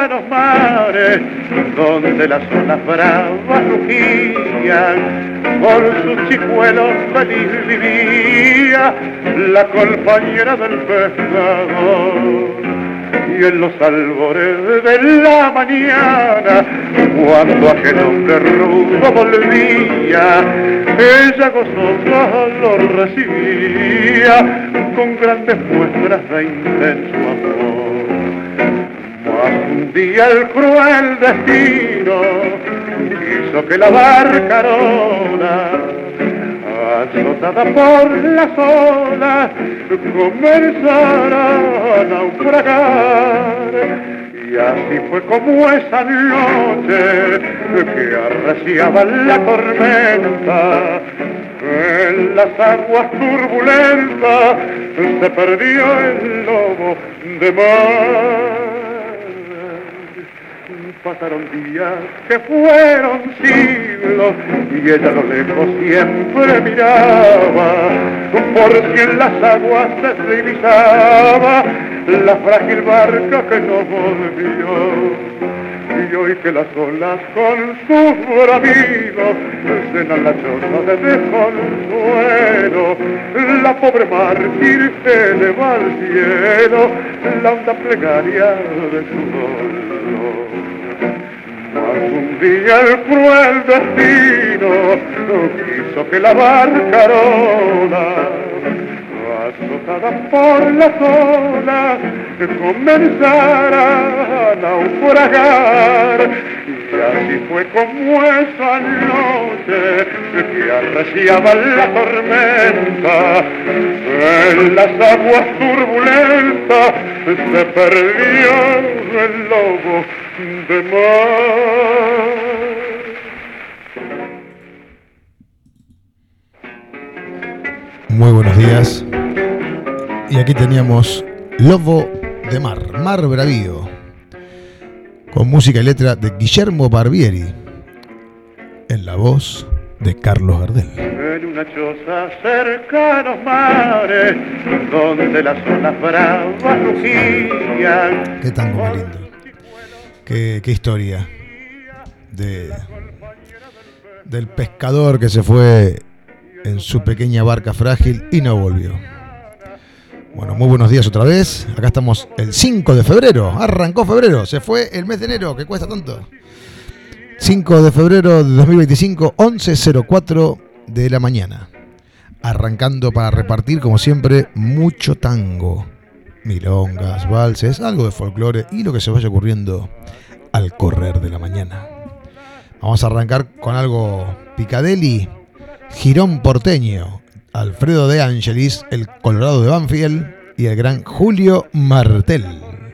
cercanos mares, donde las olas bravas rugían, por sus chicuelos feliz vivía la compañera del pescador. Y en los albores de la mañana, cuando aquel hombre rudo volvía, ella gozosa lo recibía con grandes muestras de intenso amor. Mas un día el cruel destino quiso que la barcarola, azotada por las olas, comenzara a naufragar. Y así fue como esa noche que arreciaba la tormenta, en las aguas turbulentas se perdió el lobo de mar. Pasaron días que fueron siglos y ella a lo lejos siempre miraba, por si en las aguas se divisaba la frágil barca que no volvió. Y hoy que las olas con sus bramidos llenan la choza de desconsuelo, la pobre mártir eleva al cielo la honda plegaria de su dolor. Mas un día el cruel destino quiso que la barcarola, azotada por las olas, comenzara a naufragar. Y así fue como esa noche que arreciaba la tormenta, en las aguas turbulentas se perdió el lobo de mar. Muy buenos días. Y aquí teníamos Lobo de Mar, Mar Bravío, con música y letra de Guillermo Barbieri, en la voz de Carlos Gardel. En una choza cercanos mares, donde las olas bravas rugían. Qué tango más lindo. Qué historia del pescador que se fue en su pequeña barca frágil y no volvió. Bueno, muy buenos días otra vez. Acá estamos el 5 de febrero. Arrancó febrero. Se fue el mes de enero, que cuesta tanto. 5 de febrero de 2025, 11:04 de la mañana. Arrancando para repartir, como siempre, mucho tango. Milongas, valses, algo de folclore y lo que se vaya ocurriendo al correr de la mañana. Vamos a arrancar con algo picadeli, Girón porteño, Alfredo de Angelis, el Colorado de Banfield y el gran Julio Martel.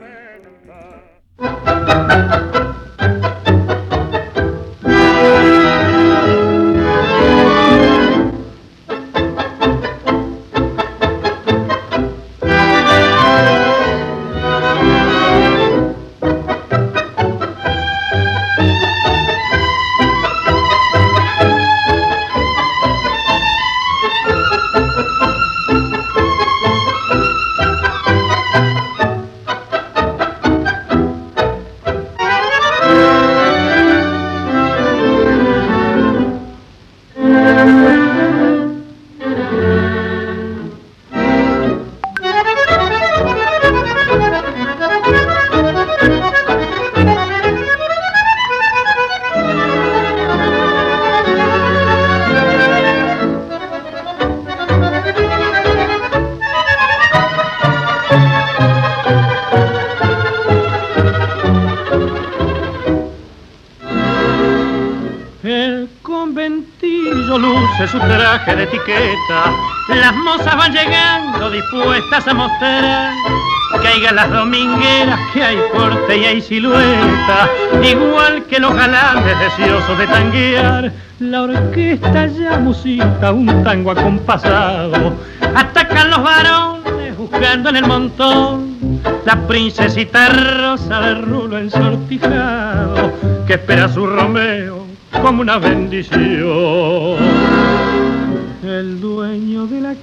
Su traje de etiqueta, las mozas van llegando dispuestas a mostrar que hay galas domingueras, que hay porte y hay silueta, igual que los galanes deseosos de tanguear. La orquesta ya musita un tango acompasado, atacan los varones buscando en el montón la princesita rosa de rulo ensortijado que espera a su Romeo como una bendición. El dueño de la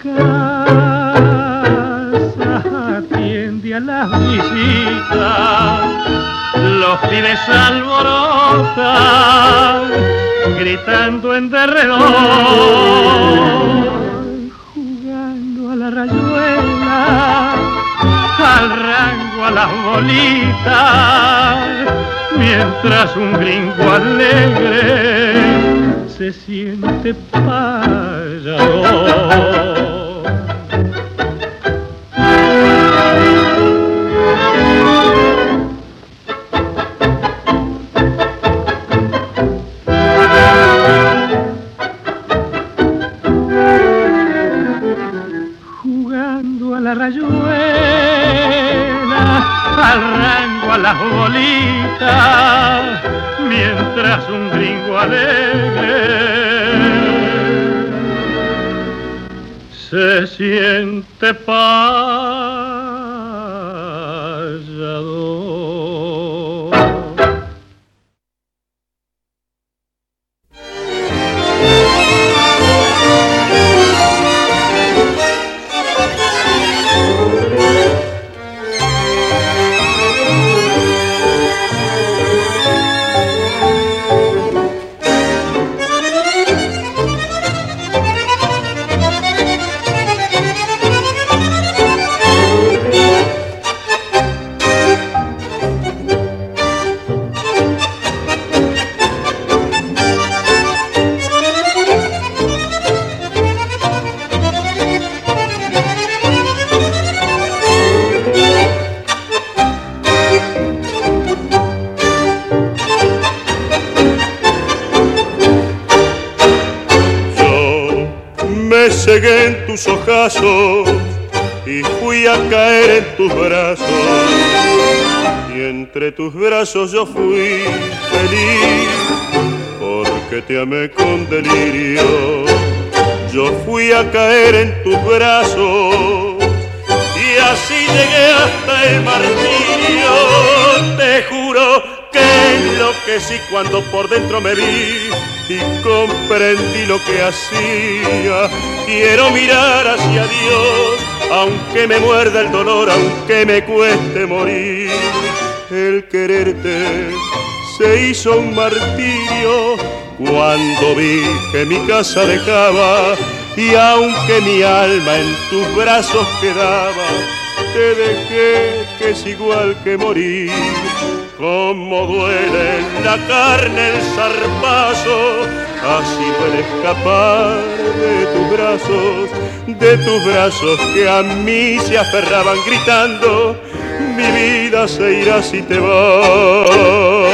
casa atiende a las visitas, los pibes alborotan, gritando en derredor, jugando a la rayuela, al rango, a las bolitas, mientras un gringo alegre se siente payador. La rayuela, al rango, a las bolitas, mientras un gringo alegre se siente payador. Cegué en tus ojazos y fui a caer en tus brazos, y entre tus brazos yo fui feliz, porque te amé con delirio. Yo fui a caer en tus brazos y así llegué hasta el martirio. Te juro que enloquecí cuando por dentro me vi y comprendí lo que hacía. Quiero mirar hacia Dios, aunque me muerda el dolor, aunque me cueste morir. El quererte se hizo un martirio cuando vi que mi casa dejaba, y aunque mi alma en tus brazos quedaba, te dejé que es igual que morir. Como duele en la carne el zarpazo, así duele escapar de tus brazos que a mí se aferraban gritando, mi vida se irá si te vas.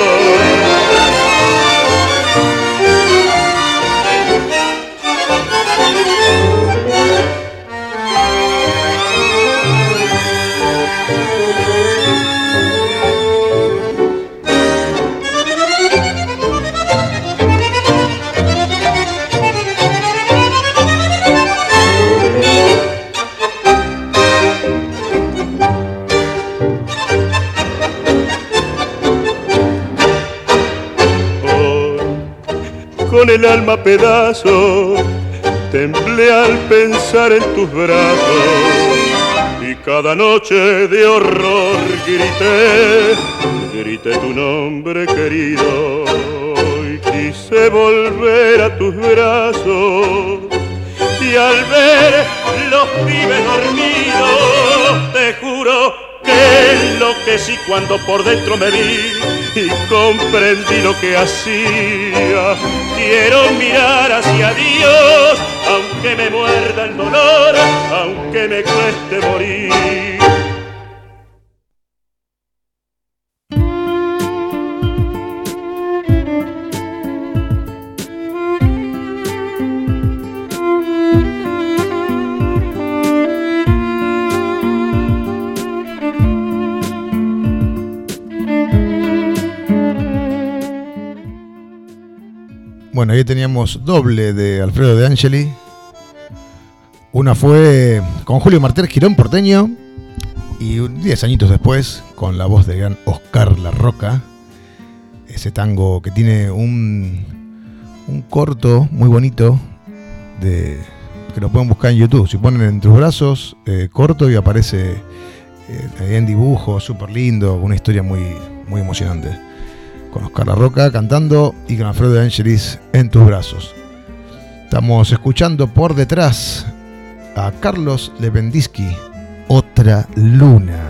Con el alma a pedazos, temblé al pensar en tus brazos, y cada noche de horror grité tu nombre querido, y quise volver a tus brazos, y al ver los pibes dormidos, te juro que enloquecí cuando por dentro me vi y comprendí lo que hacía. Quiero mirar hacia Dios, aunque me muerda el dolor, aunque me cueste morir. Bueno, ahí teníamos doble de Alfredo De Angeli. Una fue con Julio Martel, Girón Porteño, y 10 añitos después con la voz de gran Oscar La Roca, ese tango que tiene un corto muy bonito que lo pueden buscar en YouTube. Si ponen En tus brazos corto, y aparece en dibujo súper lindo, una historia muy muy emocionante. Con Oscar La Roca cantando y con Alfredo de Angelis en tus brazos. Estamos escuchando por detrás a Carlos Lewandowski, Otra Luna.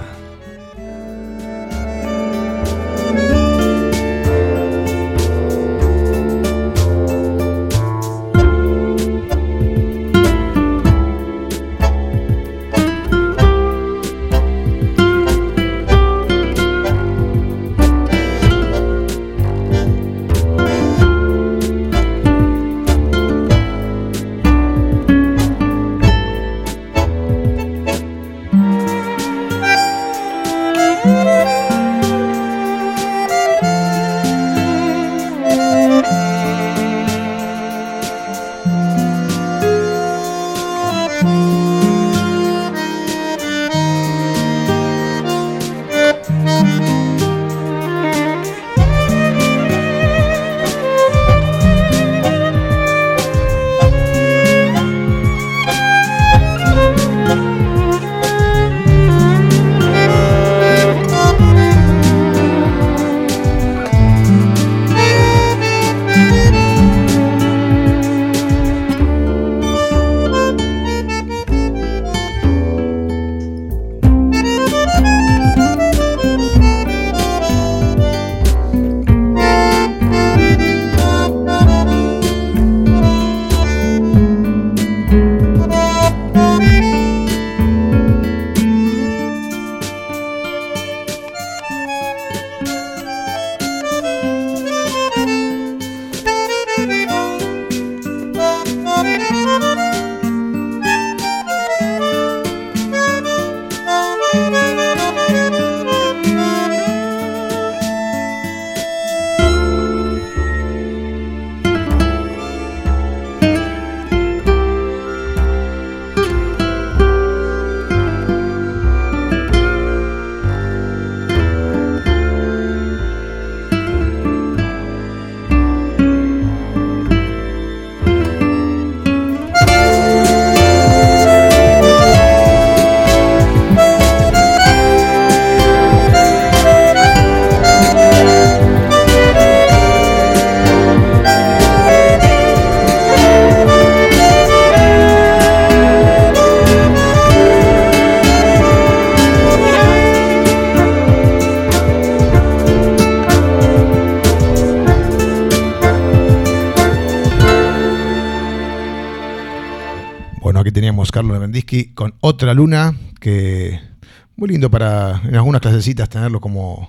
Carlos Lewandowski con Otra Luna, que muy lindo para en algunas clasecitas tenerlo como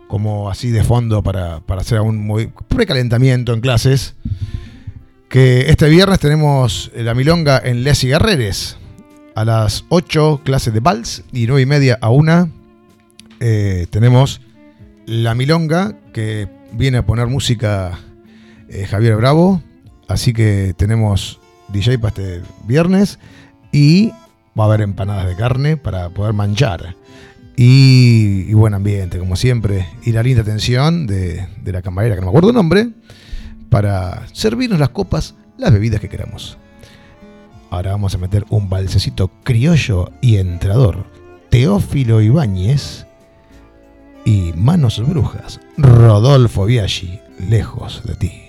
así de fondo para hacer un precalentamiento en clases. Que este viernes tenemos la milonga en Les Cigarreres a las 8, clases de vals, y 9:30 a 1 tenemos la milonga, que viene a poner música Javier Bravo, así que tenemos DJ para este viernes. Y va a haber empanadas de carne para poder manchar. Y buen ambiente, como siempre. Y la linda atención de la camarera, que no me acuerdo el nombre, para servirnos las copas, las bebidas que queramos. Ahora vamos a meter un balsecito criollo y entrador. Teófilo Ibáñez y Manos Brujas. Rodolfo Biaggi, Lejos de ti.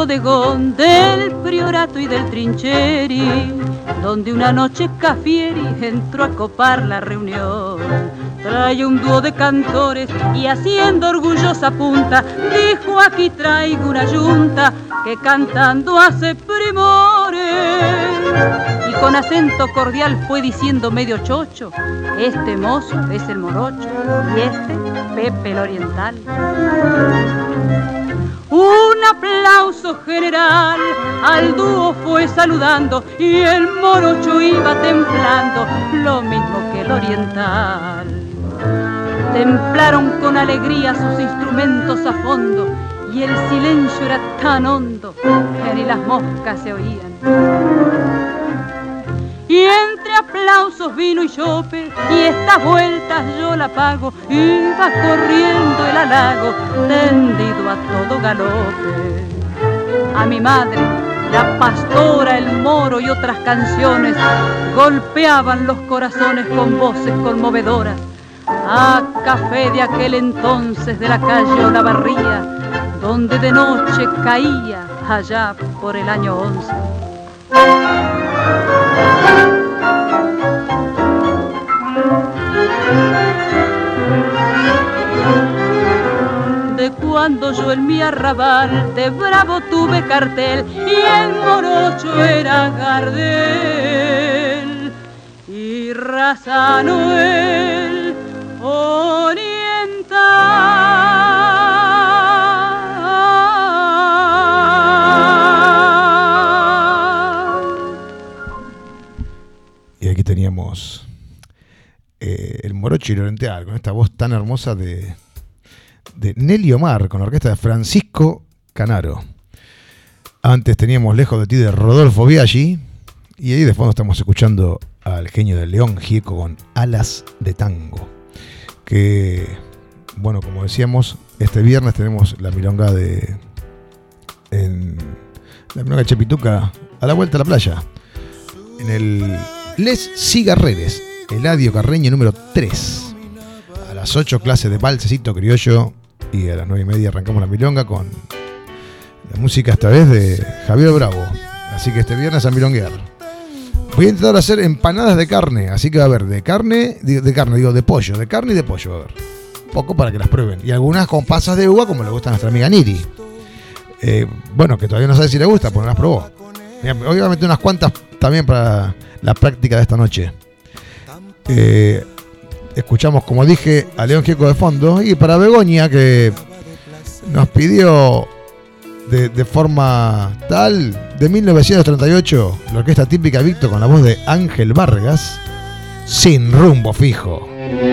bodegón del Priorato y del Trincheri, donde una noche Cafieri entró a copar la reunión. Trae un dúo de cantores y haciendo orgullosa punta, dijo: aquí traigo una yunta que cantando hace primores. Y con acento cordial fue diciendo medio chocho: este mozo es el morocho y este Pepe el oriental. Un aplauso general al dúo fue saludando y el morocho iba templando lo mismo que el oriental. Templaron con alegría sus instrumentos a fondo y el silencio era tan hondo que ni las moscas se oían. Y entre aplausos, vino y chope, y estas vueltas yo la pago, iba corriendo el halago, tendido a todo galope. A mi madre, la pastora, el moro y otras canciones golpeaban los corazones con voces conmovedoras. A café de aquel entonces de la calle Olavarría, donde de noche caía allá por el año 11. De cuando yo en mi arrabal de bravo tuve cartel y el morocho era Gardel y Razano el oriental. Y aquí teníamos el morocho y el oriental, con esta voz tan hermosa de Nelly Omar, con la orquesta de Francisco Canaro. Antes teníamos Lejos de ti de Rodolfo Biaggi, y ahí de fondo estamos escuchando al genio del León Gieco con Alas de Tango. Que, bueno, como decíamos, este viernes tenemos la milonga la milonga Chepituca a la vuelta a la playa, en el Les Cigarreres, Eladio Carreño número 3. A las 8 clases de balsecito criollo y a las 9:30 arrancamos la milonga con la música esta vez de Javier Bravo. Así que este viernes a milonguear. Voy a intentar hacer empanadas de carne, así que va a haber de carne, de pollo, de carne y de pollo va a haber. Poco para que las prueben. Y algunas con pasas de uva, como le gusta a nuestra amiga Niri. Bueno, que todavía no sabe si le gusta, porque no las probó. Obviamente unas cuantas también para la práctica de esta noche. Escuchamos, como dije, a León Gieco de fondo. Y para Begoña, que nos pidió de forma tal, de 1938, la orquesta típica Víctor con la voz de Ángel Vargas, Sin rumbo fijo.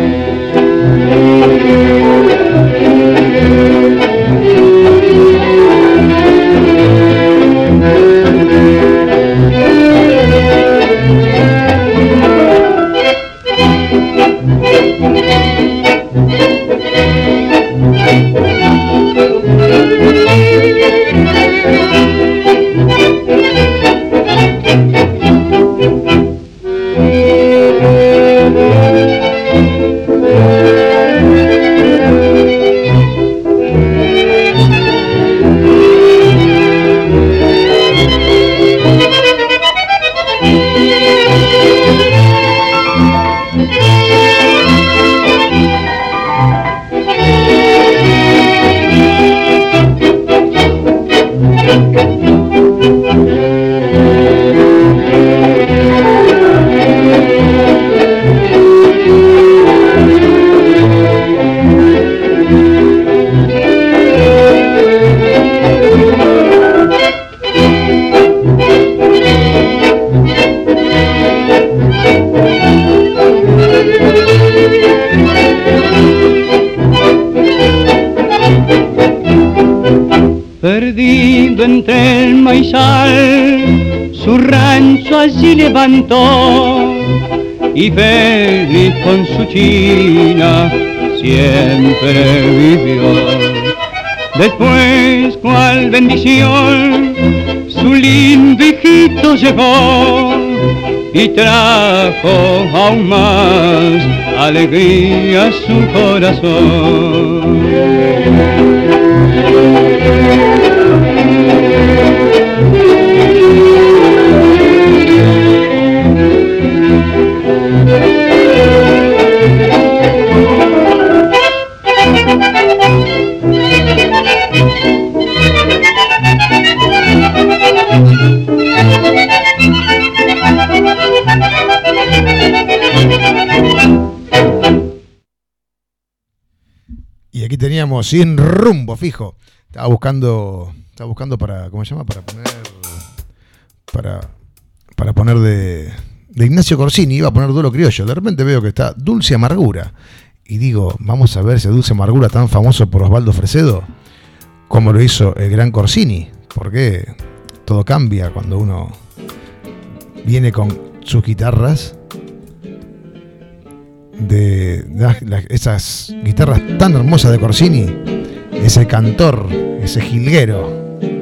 Perdido entre el maizal, su rancho allí levantó y feliz con su china siempre vivió. Después, cual bendición, su lindo hijito llegó y trajo aún más alegría a su corazón. teníamos Sin Rumbo Fijo. Estaba buscando para, ¿cómo se llama? Para poner de Ignacio Corsini. Iba a poner Duelo Criollo. De repente veo que está Dulce Amargura. Y digo, vamos a ver ese Dulce Amargura tan famoso por Osvaldo Fresedo, como lo hizo el gran Corsini. Porque todo cambia cuando uno viene con sus guitarras, esas guitarras tan hermosas de Corsini, ese cantor, ese jilguero.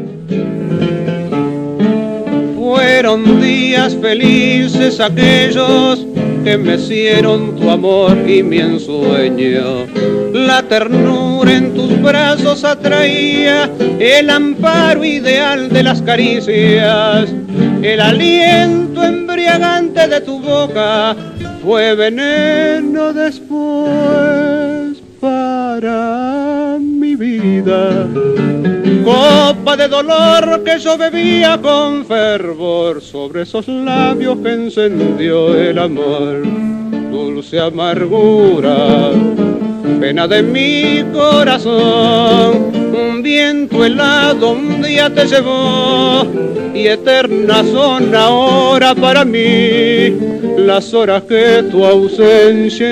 Fueron días felices aquellos que mecieron tu amor y mi ensueño. La ternura en tus brazos atraía el amparo ideal de las caricias. El aliento embriagante de tu boca fue veneno después para mi vida. Copa de dolor que yo bebía con fervor sobre esos labios que encendió el amor. Dulce amargura, pena de mi corazón, un viento helado un día te llevó y eternas son ahora para mí las horas que tu ausencia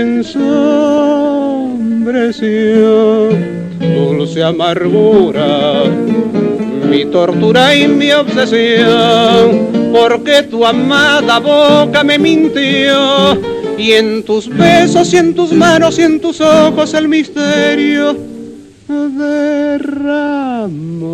ensombreció. Dulce amargura, mi tortura y mi obsesión, porque tu amada boca me mintió, y en tus besos y en tus manos y en tus ojos el misterio derramó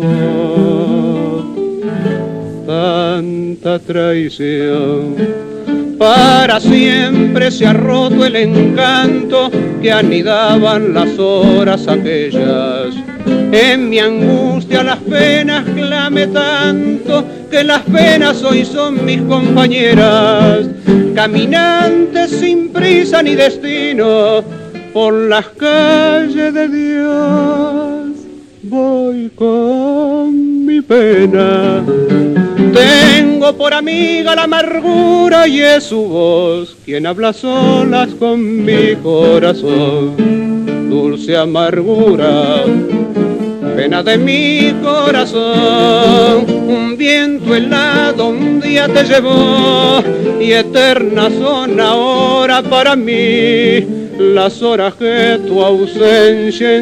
tanta traición. Para siempre se ha roto el encanto que anidaban las horas aquellas. En mi angustia las penas clame tanto que las penas hoy son mis compañeras. Caminantes sin prisa ni destino por las calles de Dios, voy con mi pena. Tengo por amiga la amargura y es su voz quien habla solas con mi corazón. Dulce amargura, pena de mi corazón, un viento helado un día te llevó y eternas son ahora para mí las horas que tu ausencia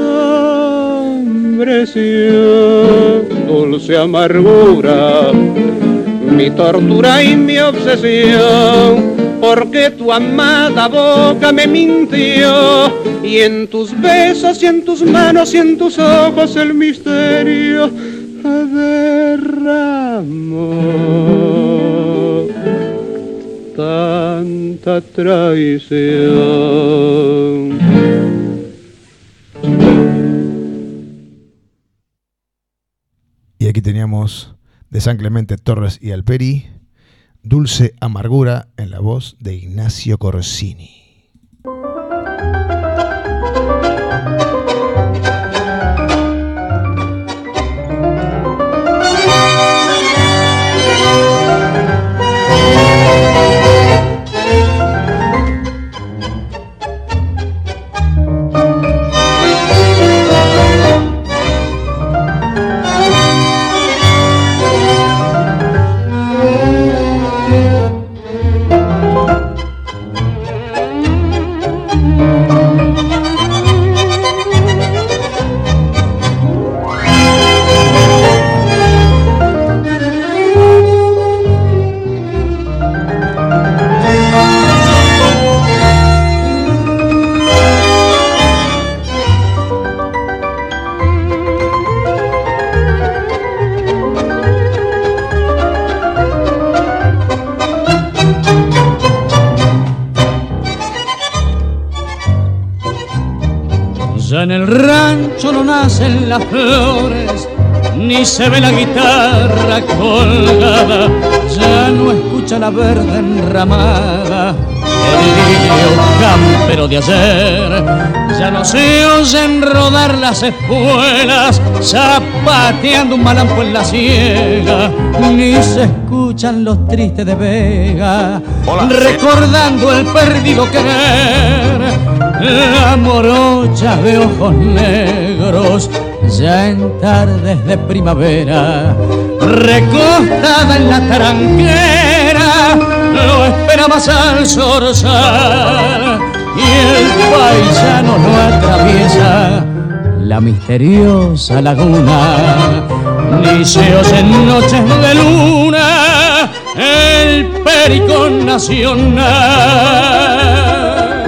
ensombrició. Dulce amargura, mi tortura y mi obsesión, porque tu amada boca me mintió, y en tus besos y en tus manos y en tus ojos el misterio derramó tanta traición. Y aquí teníamos de San Clemente Torres y Alperi, Dulce Amargura, en la voz de Ignacio Corsini. En el rancho no nacen las flores, ni se ve la guitarra colgada, ya no escucha la verde enramada Campero de ayer, ya no se oyen rodar las espuelas, zapateando un malampo en la siega, ni se escuchan los tristes de Vega, recordando el perdido querer, la morocha de ojos negros, ya en tardes de primavera, recostada en la taranquera, lo espera más al zorzal, y el paisano no atraviesa la misteriosa laguna, ni se oyen noches de luna el pericón nacional.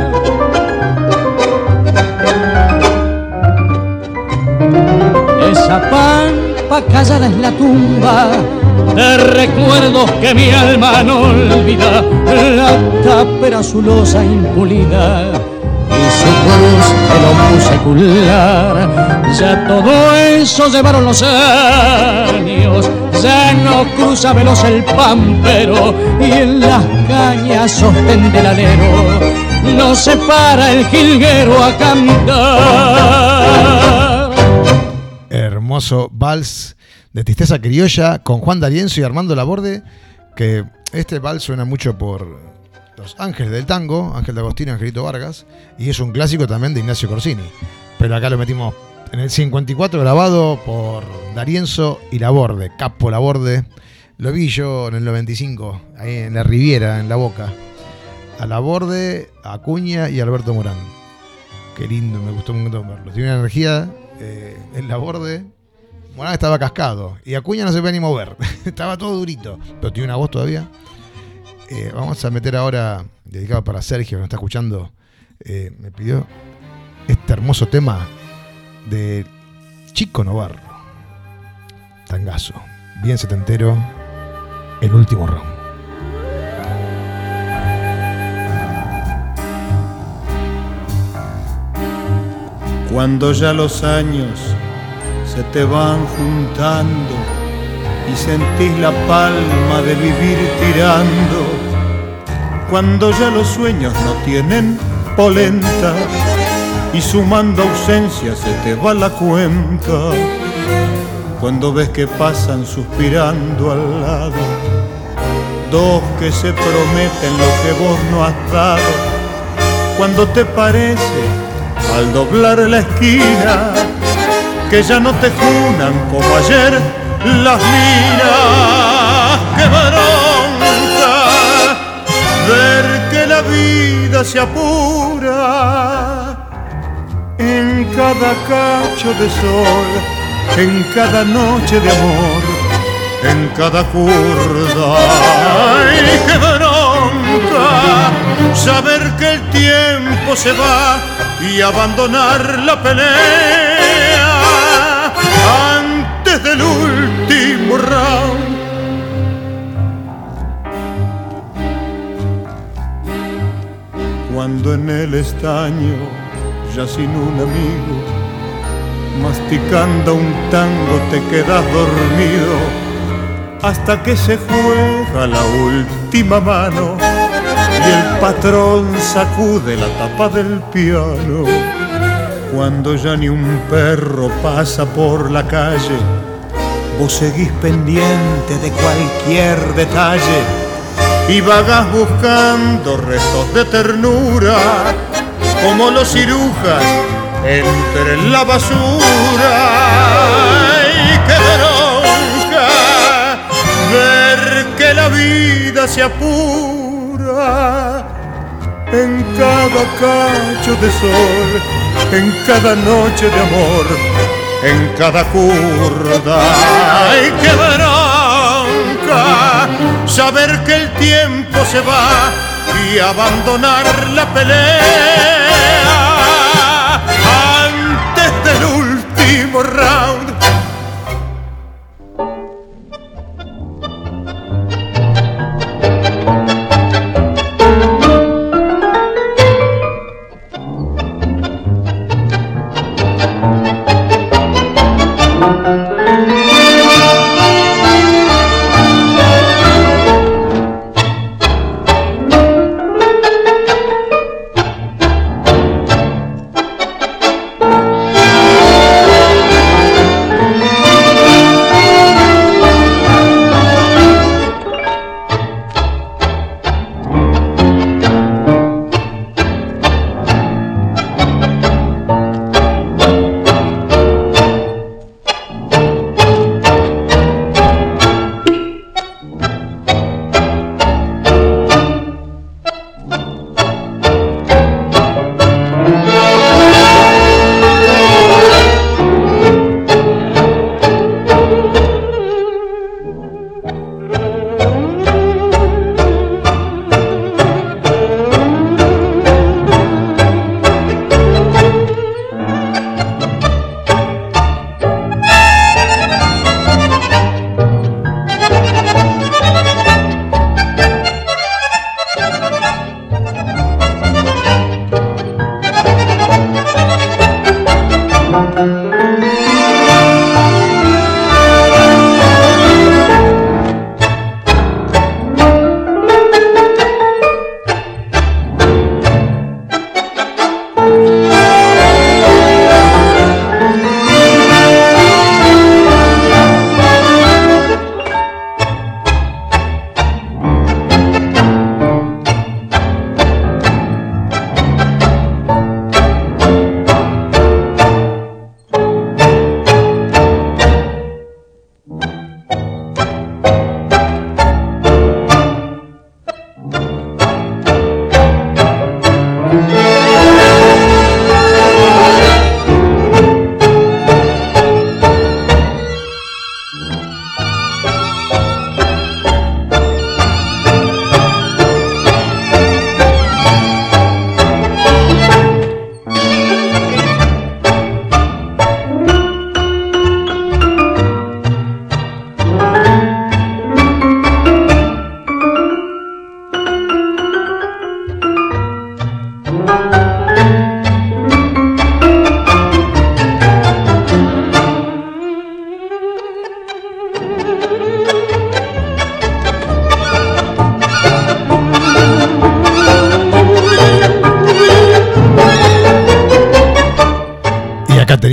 Esa pampa callada es la tumba de recuerdos que mi alma no olvida, la tápera azulosa impulida y su cruz del omu secular. Ya todo eso llevaron los años, ya no cruza veloz el pampero, y en las cañas sostén del alero no se para el jilguero a cantar. Hermoso vals de Tristeza Criolla con Juan D'Arienzo y Armando Laborde, que este vals suena mucho por Los Ángeles del Tango, Ángel D'Agostino y Angelito Vargas, y es un clásico también de Ignacio Corsini, pero acá lo metimos en el 54, grabado por D'Arienzo y Laborde, Capo Laborde. Lo vi yo en el 95, ahí en la Riviera, en La Boca, a Laborde, a Acuña y a Alberto Morán. Qué lindo, me gustó mucho verlo, tiene una energía. El Laborde, Morán estaba cascado y Acuña no se podía ni mover, estaba todo durito, pero tiene una voz todavía. Vamos a meter ahora, dedicado para Sergio, que nos está escuchando, me pidió este hermoso tema de Chico Novarro, tangazo, bien setentero, El Último Round. Cuando ya los años se te van juntando y sentís la palma de vivir tirando, cuando ya los sueños no tienen polenta y sumando ausencias se te va la cuenta, cuando ves que pasan suspirando al lado dos que se prometen lo que vos no has dado, cuando te parece al doblar la esquina que ya no te junan como ayer las miras. ¡Qué bronca ver que la vida se apura en cada cacho de sol, en cada noche de amor, en cada curda! ¡Ay, qué bronca saber que el tiempo se va y abandonar la pelea antes del último round! Cuando en el estaño, ya sin un amigo, masticando un tango te quedas dormido, hasta que se juega la última mano y el patrón sacude la tapa del piano. Cuando ya ni un perro pasa por la calle, vos seguís pendiente de cualquier detalle y vagás buscando restos de ternura, como los cirujas entre la basura. ¡Ay, qué bronca ver que la vida se apura en cada cacho de sol, en cada noche de amor, en cada curda! ¡Ay, qué bronca saber que el tiempo se va y abandonar la pelea antes del último round!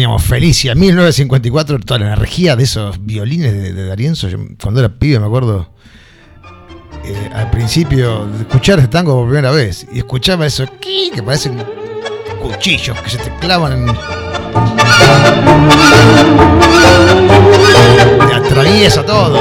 teníamos Felicia, 1954, toda la energía de esos violines de D'Arienzo. Yo, cuando era pibe, me acuerdo, al principio de escuchar este tango por primera vez, y escuchaba eso que parecen cuchillos que se te clavan en... te atraviesa todo.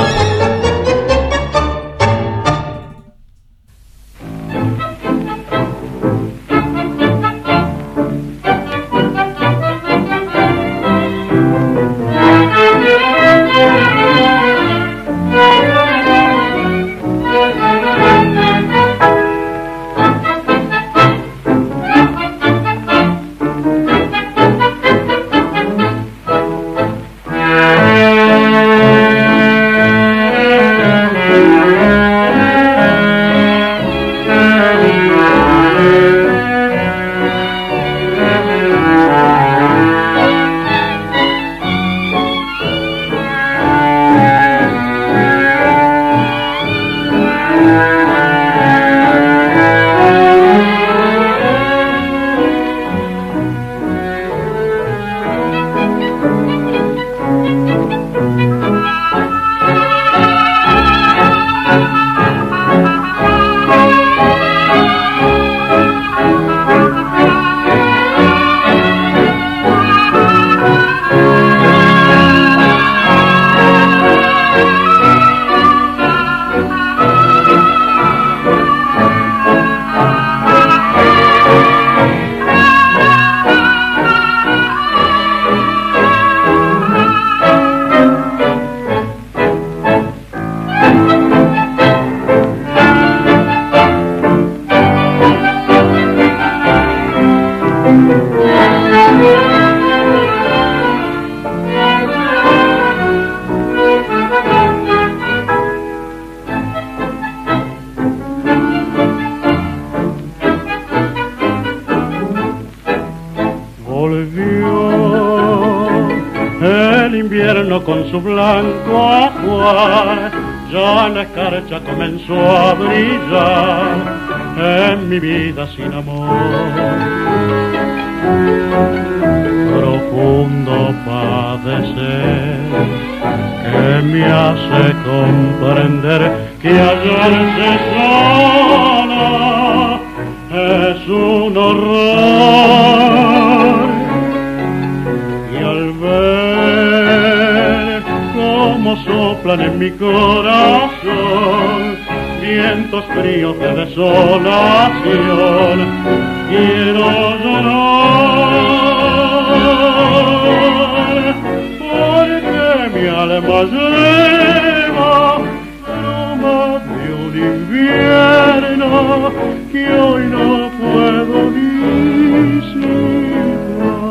Con su blanco ajuar, ya la escarcha comenzó a brillar en mi vida sin amor. Profundo padecer que me hace comprender que hallarse sola es un horror. Y al ver cómo soplan en mi corazón vientos fríos de desolación, quiero llorar, porque mi alma lleva aroma de un invierno que hoy no puedo disimular.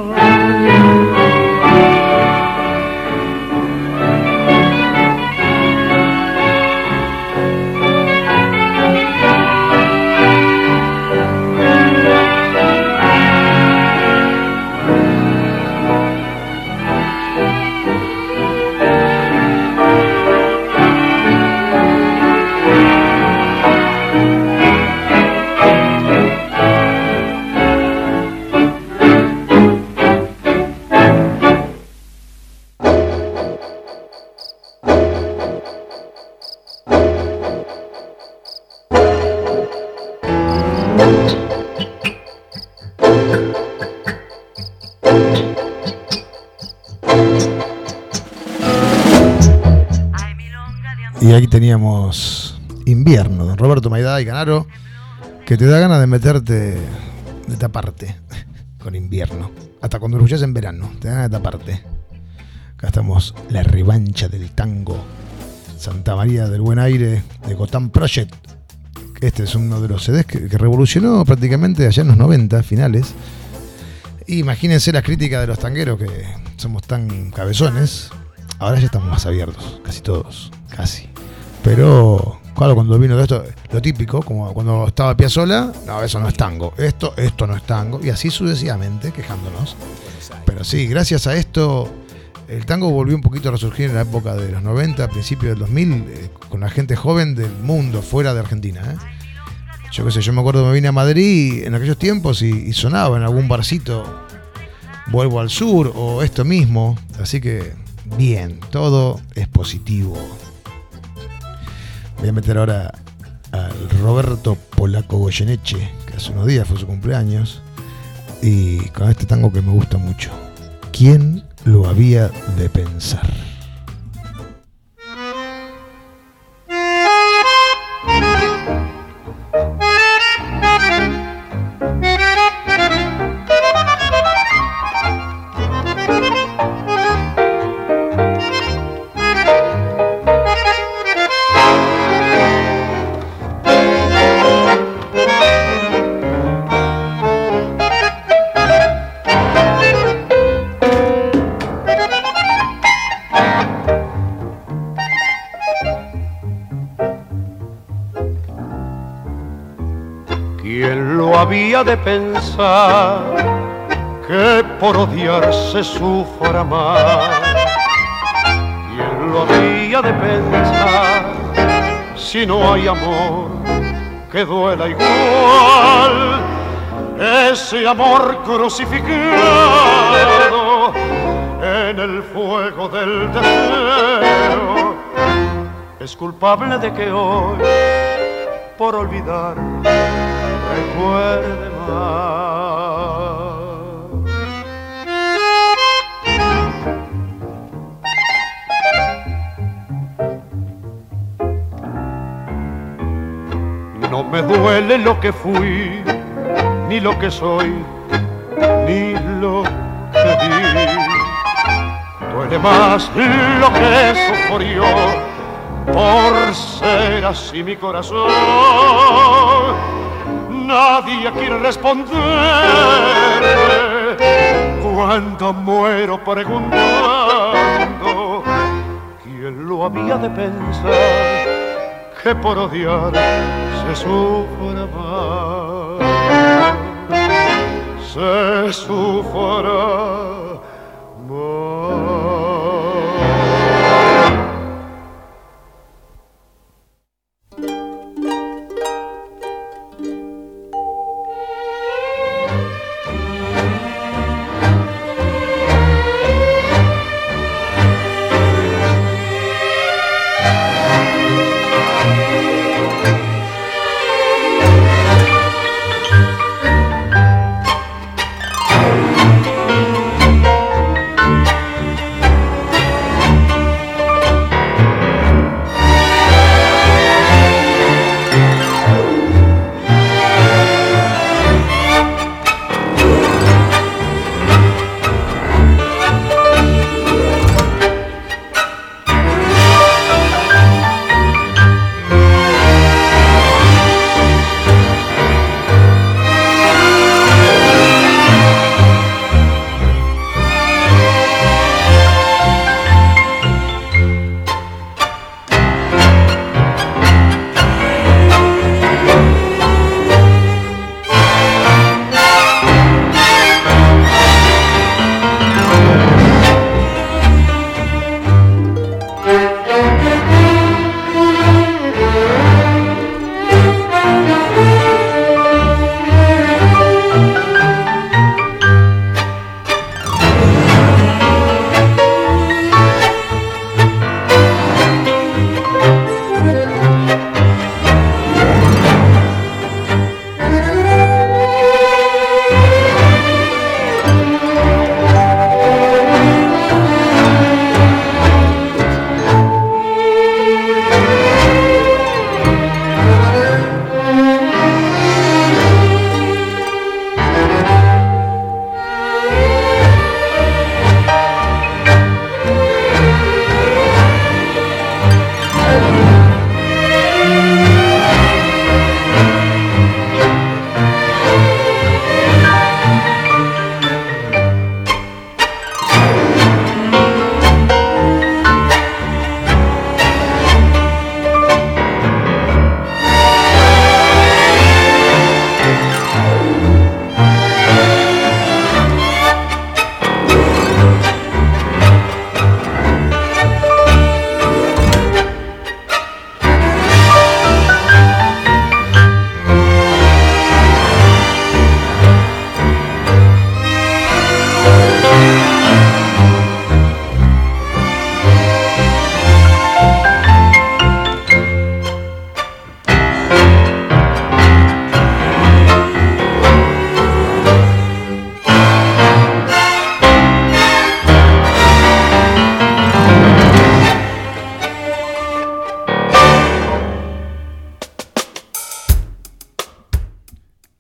Y aquí teníamos Invierno, don Roberto Maidá y Canaro, que te da ganas de meterte, de taparte con Invierno. Hasta cuando lo escuchás en verano, te da ganas de taparte. Acá estamos, La Revancha del Tango, Santa María del Buen Aire, de Gotham Project. Este es uno de los CDs que revolucionó prácticamente allá en los 90, finales. Y imagínense las críticas de los tangueros, que somos tan cabezones. Ahora ya estamos más abiertos, casi todos, casi. Pero, claro, cuando vino de esto, lo típico, como cuando estaba Piazzolla, no, eso no es tango, esto no es tango, y así sucesivamente, quejándonos. Pero sí, gracias a esto, el tango volvió un poquito a resurgir en la época de los 90, principios del 2000, con la gente joven del mundo, fuera de Argentina, Yo qué sé, yo me acuerdo que me vine a Madrid en aquellos tiempos y sonaba en algún barcito vuelvo al sur o esto mismo. Así que bien, todo es positivo. Voy a meter ahora al Roberto Polaco Goyeneche, que hace unos días fue su cumpleaños, y con este tango que me gusta mucho. ¿Quién lo había de pensar? De pensar que por odiarse sufra más. ¿Quién lo había de pensar si no hay amor que duela igual? Ese amor crucificado en el fuego del deseo es culpable de que hoy, por olvidar, recuerde más. No me duele lo que fui, ni lo que soy, ni lo que di. Duele más lo que sufrió por ser así mi corazón. Nadie quiere responder cuando muero preguntando quién lo había de pensar que por odiar se sufra más, se sufra más.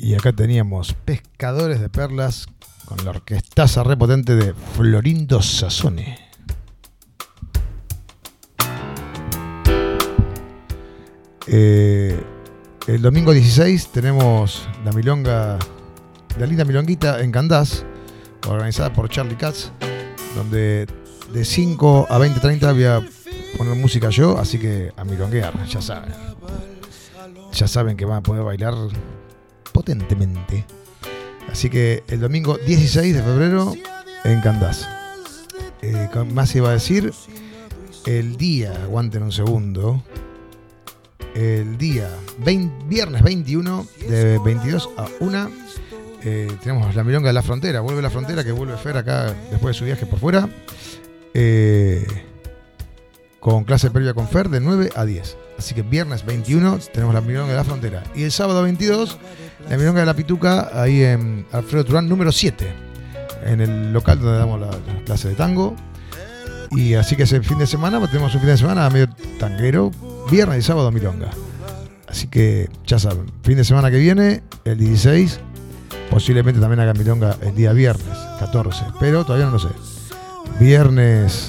Y acá teníamos Pescadores de Perlas con la orquestaza repotente de Florindo Sassone. El domingo 16 tenemos la milonga, la linda milonguita en Candás, organizada por Charlie Katz, donde de 5 a 20:30 voy a poner música yo, así que a milonguear, ya saben. Ya saben que van a poder bailar potentemente. Así que el domingo 16 de febrero en Candás. Más iba a decir, el día, aguanten un segundo, el día viernes 21 de 22 a 1 tenemos la milonga de la frontera. Vuelve la frontera, que vuelve Fer acá después de su viaje por fuera, con clase previa con Fer de 9 a 10. Así que viernes 21 tenemos la milonga de la frontera. Y el sábado 22 la milonga de la Pituca, ahí en Alfredo Turán número 7, en el local donde damos la clase de tango. Y así que ese fin de semana, tenemos un fin de semana medio tanguero, viernes y sábado milonga. Así que ya saben, fin de semana que viene, el 16, posiblemente también haga milonga el día viernes 14, pero todavía no lo sé. Viernes,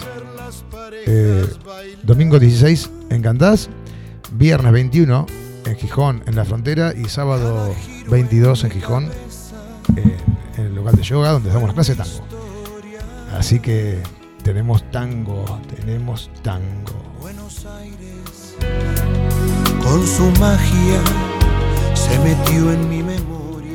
domingo 16 en Candás, viernes 21 en Gijón, en la frontera, y sábado 22 en Gijón, en el local de yoga donde damos la clase de tango. Así que tenemos tango. Buenos Aires, con su magia, se metió en mi memoria.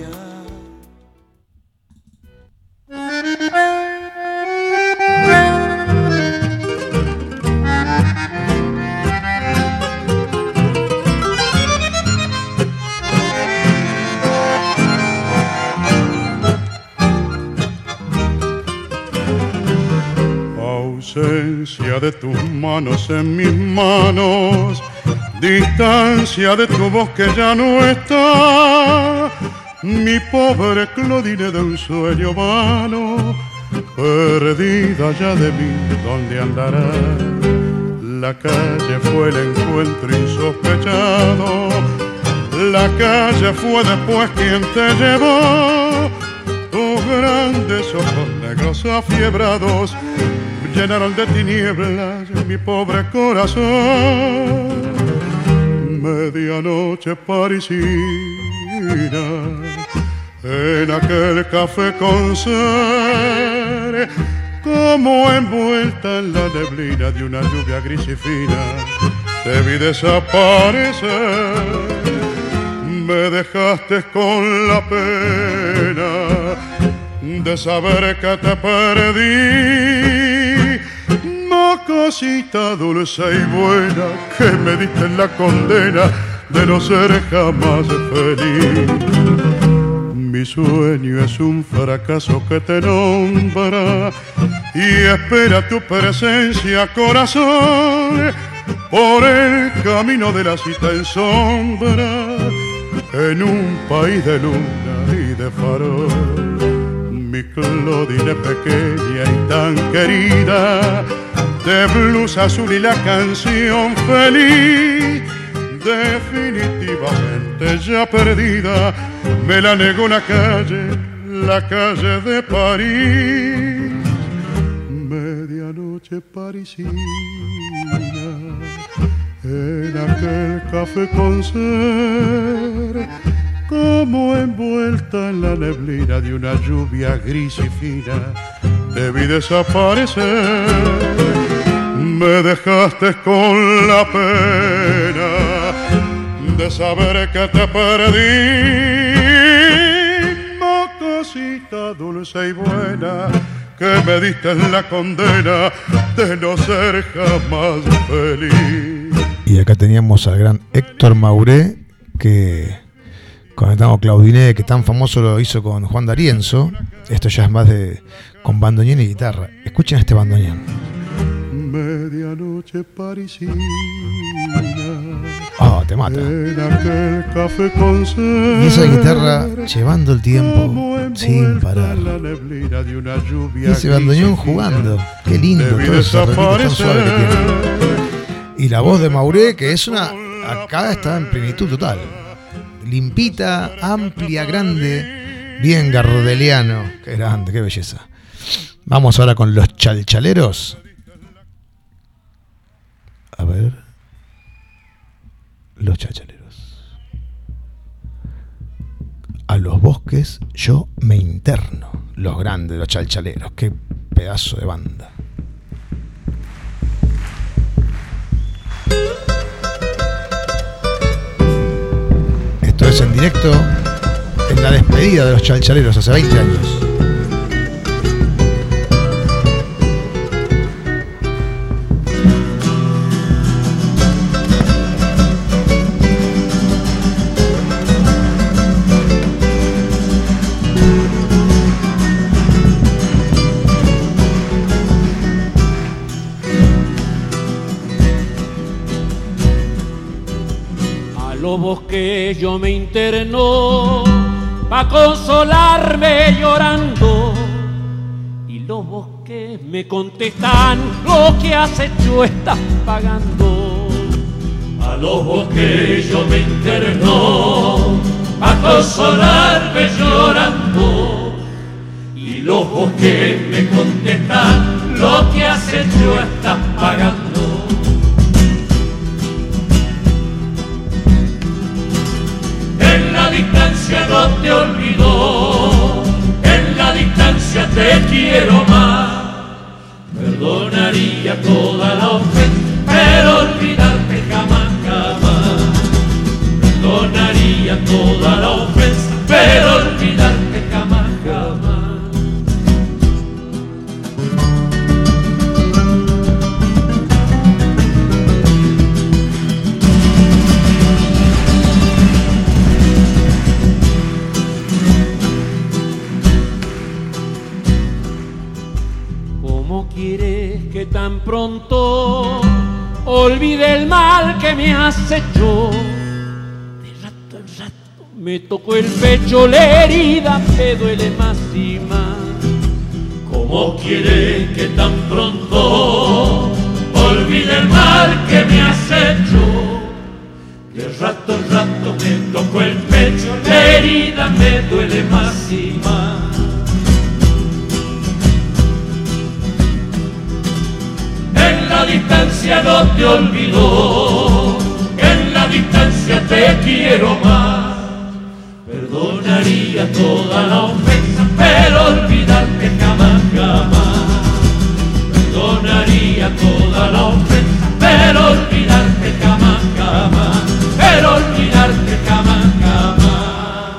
Ausencia de tus manos en mis manos, distancia de tu voz que ya no está, mi pobre Claudine de un sueño vano, perdida ya de mí, ¿dónde andará? La calle fue el encuentro insospechado, la calle fue después quien te llevó, tus grandes ojos negros afiebrados llenaron de tinieblas mi pobre corazón. Medianoche parisina, en aquel café con ser, como envuelta en la neblina de una lluvia gris y fina, te vi desaparecer. Me dejaste con la pena de saber que te perdí. Cosita dulce y buena que me diste en la condena de no ser jamás feliz. Mi sueño es un fracaso que te nombra y espera tu presencia, corazón, por el camino de la cita en sombra, en un país de luna y de farol. Mi Claudine pequeña y tan querida, de blusa azul y la canción feliz, definitivamente ya perdida, me la negó la calle de París. Medianoche parisina, en aquel café con ser, como envuelta en la neblina de una lluvia gris y fina, te vi desaparecer. Me dejaste con la pena de saber que te perdí. Cosita dulce y buena que me diste en la condena de no ser jamás feliz. Y acá teníamos al gran Héctor Mauré, que conectamos Claudine, que tan famoso lo hizo con Juan D'Arienzo. Esto ya es más de con bandoneón y guitarra. Escuchen este bandoneón. Medianoche parisina, te mata. En aquel café con ser, y esa guitarra llevando el tiempo sin parar. Y ese bandoneón jugando. Qué lindo todo ese arreglito tan suave que tiene. Y la voz de Mauré, que es una, acá está en plenitud total. limpita, amplia, grande, bien gardeliano. Qué grande, qué belleza. Vamos ahora con los chalchaleros. A ver. Los chalchaleros. A los bosques yo me interno. Los grandes, los chalchaleros. Qué pedazo de banda. Esto es en directo en la despedida de los chalchaleros hace 20 años. Los bosques yo me interno pa' consolarme llorando, y los bosques me contestan: lo que has hecho estás pagando. A los bosques yo me interno pa' consolarme llorando, y los bosques me contestan: lo que has hecho estás pagando. En la distancia no te olvido, en la distancia te quiero más. Perdonaría toda la ofensa, pero olvidarte jamás, jamás. Perdonaría toda la ofensa, pero olvidarte jamás, jamás. ¿Quieres que tan pronto olvide el mal que me has hecho? De rato en rato me tocó el pecho, la herida me duele más y más. ¿Cómo quieres que tan pronto olvide el mal que me has hecho? De rato en rato me tocó el pecho, la herida me duele más y más. En la distancia no te olvido, en la distancia te quiero más. Perdonaría toda la ofensa, pero olvidarte jamás, jamás. Perdonaría toda la ofensa, pero olvidarte jamás, jamás. Pero olvidarte jamás, jamás.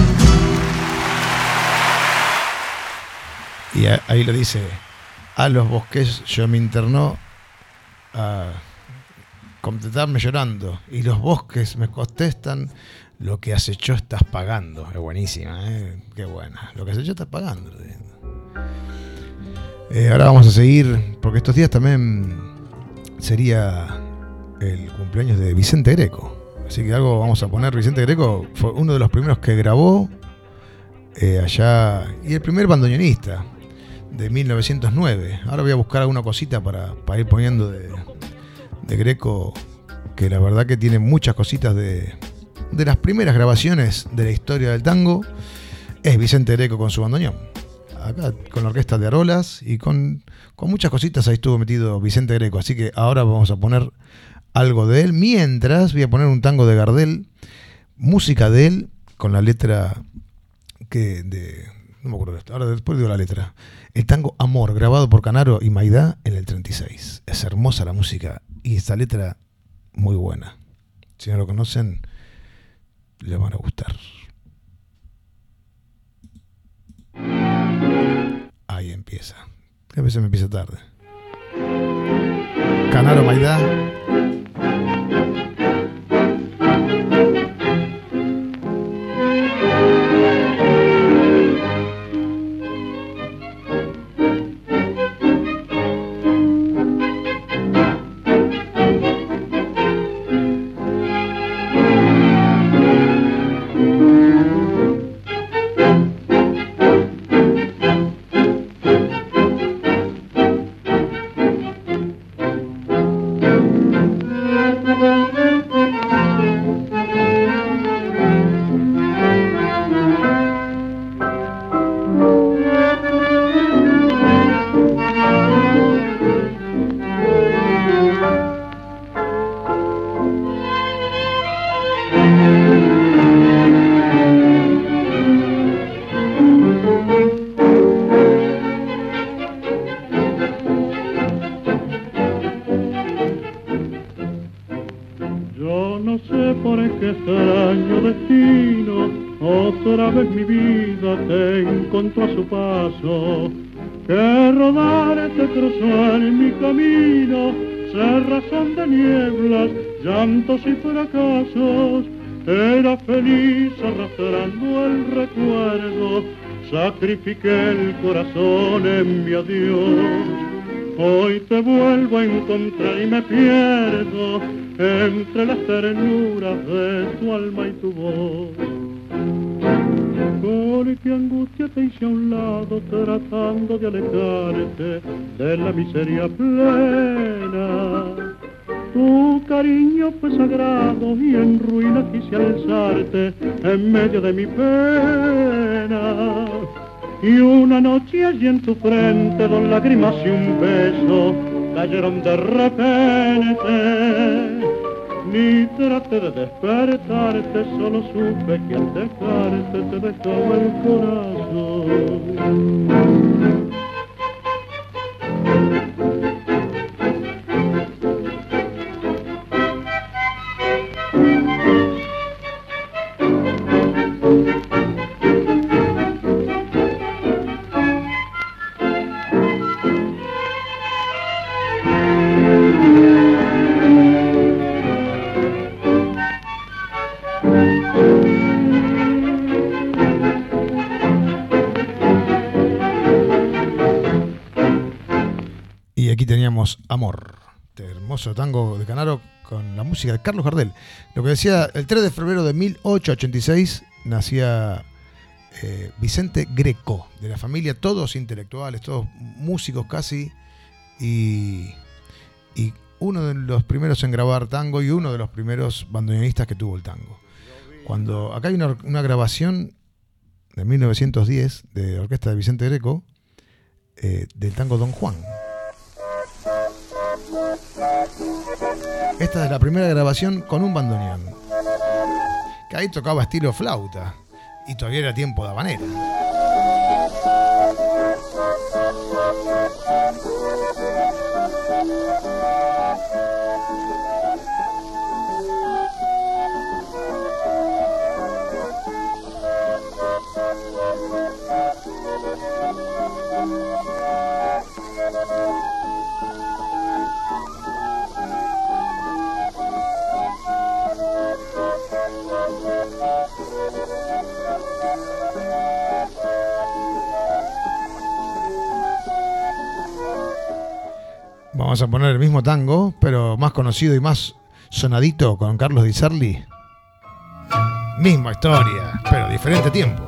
Y ahí lo dice: a los bosques yo me interno a contestarme llorando, y los bosques me contestan: lo que has hecho estás pagando. Es buenísima, qué buena. Lo que has hecho estás pagando. Ahora vamos a seguir, porque estos días también sería el cumpleaños de Vicente Greco. Así que algo vamos a poner. Vicente Greco fue uno de los primeros que grabó allá, y el primer bandoneonista de 1909. Ahora voy a buscar alguna cosita para ir poniendo de Greco, que la verdad que tiene muchas cositas de las primeras grabaciones de la historia del tango. Es Vicente Greco con su bandoneón, acá con la orquesta de Arolas, y con muchas cositas ahí estuvo metido Vicente Greco. Así que ahora vamos a poner algo de él, mientras voy a poner un tango de Gardel, música de él, con la letra no me acuerdo de esto, ahora después digo la letra. El tango Amor, grabado por Canaro y Maidá en el 36. Es hermosa la música y esta letra muy buena. Si no lo conocen, les van a gustar. Ahí empieza. A veces me empieza tarde. Canaro, Maidá. camino, otra vez mi vida te encontró a su paso. Que rodar te cruzó en mi camino, cerrazón de nieblas, llantos y fracasos. Era feliz arrastrando el recuerdo, sacrifiqué el corazón en mi adiós. Hoy te vuelvo a encontrar y me pierdo entre las ternuras de tu alma y tu voz. Con qué angustia te hice a un lado, tratando de alejarte de la miseria plena. Tu cariño fue sagrado y en ruina quise alzarte en medio de mi pena. Y una noche allí en tu frente, dos lágrimas y un beso cayeron de repente. Ni traté de despertarte, solo supe que al dejarte te dejaba el corazón. Amor, este hermoso tango de Canaro con la música de Carlos Gardel. Lo que decía, el 3 de febrero de 1886 nacía Vicente Greco, de la familia, todos intelectuales, todos músicos casi, y uno de los primeros en grabar tango y uno de los primeros bandoneonistas que tuvo el tango. Cuando acá hay una grabación de 1910 de la orquesta de Vicente Greco del tango Don Juan. Esta es la primera grabación con un bandoneón, que ahí tocaba estilo flauta y todavía era tiempo de habanera. Vamos a poner el mismo tango, pero más conocido y más sonadito con Carlos Di Sarli. Misma historia, pero diferente tiempo.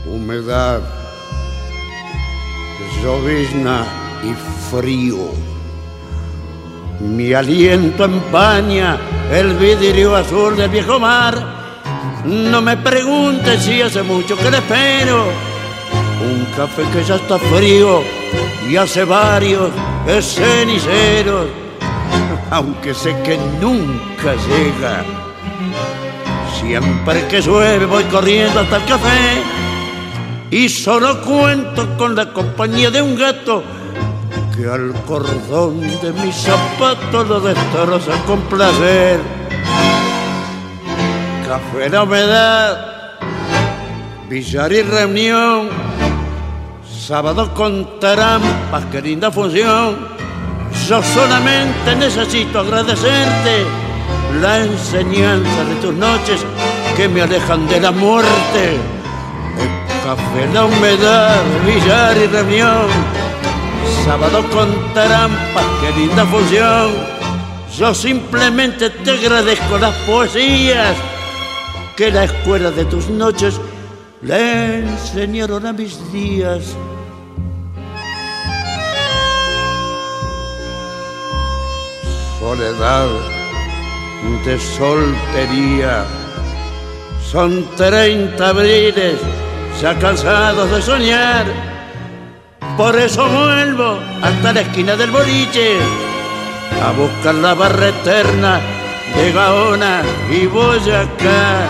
humedad, llovizna y frío. Mi aliento empaña el vidrio azul del viejo mar. No me preguntes si hace mucho que le espero. Un café que ya está frío y hace varios ceniceros. Aunque sé que nunca llega. Siempre que llueve voy corriendo hasta el café y solo cuento con la compañía de un gato que al cordón de mis zapatos lo destroza con placer. Café la humedad, billar y reunión, sábado con tarampas, qué linda función. Yo solamente necesito agradecerte la enseñanza de tus noches que me alejan de la muerte. El café, la humedad, billar y reunión, sábado con tarampas, qué linda función. Yo simplemente te agradezco las poesías que la escuela de tus noches le enseñaron a mis días. Soledad de soltería, son 30 abriles ya cansados de soñar. Por eso vuelvo hasta la esquina del boliche a buscar la barra eterna de Gaona y Boyacá.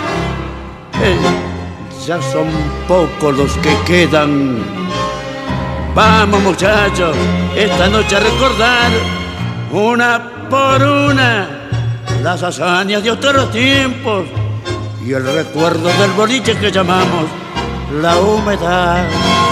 Ya son pocos los que quedan. Vamos muchachos, esta noche a recordar una por una las hazañas de otros tiempos y el recuerdo del boliche que llamamos la humedad.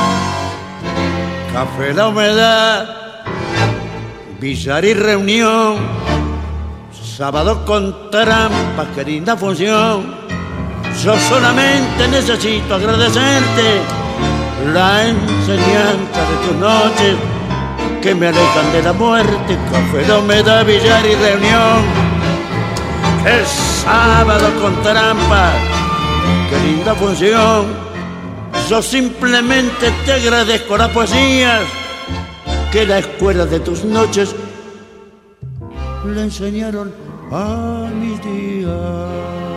Café, la humedad, billar y reunión, sábado con tarampas, qué linda función. Yo solamente necesito agradecerte la enseñanza de tus noches que me alejan de la muerte. Café, la humedad, billar y reunión, el sábado con tarampas, qué linda función. Yo simplemente te agradezco las poesías que la escuela de tus noches le enseñaron a mis días.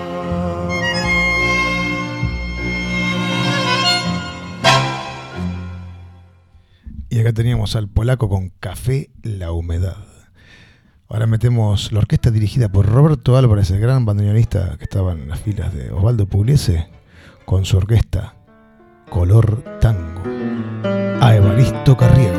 Y acá teníamos al polaco con Café, la humedad. Ahora metemos la orquesta dirigida por Roberto Álvarez, el gran bandoneonista que estaba en las filas de Osvaldo Pugliese, con su orquesta Color Tango, a Evaristo Carriego.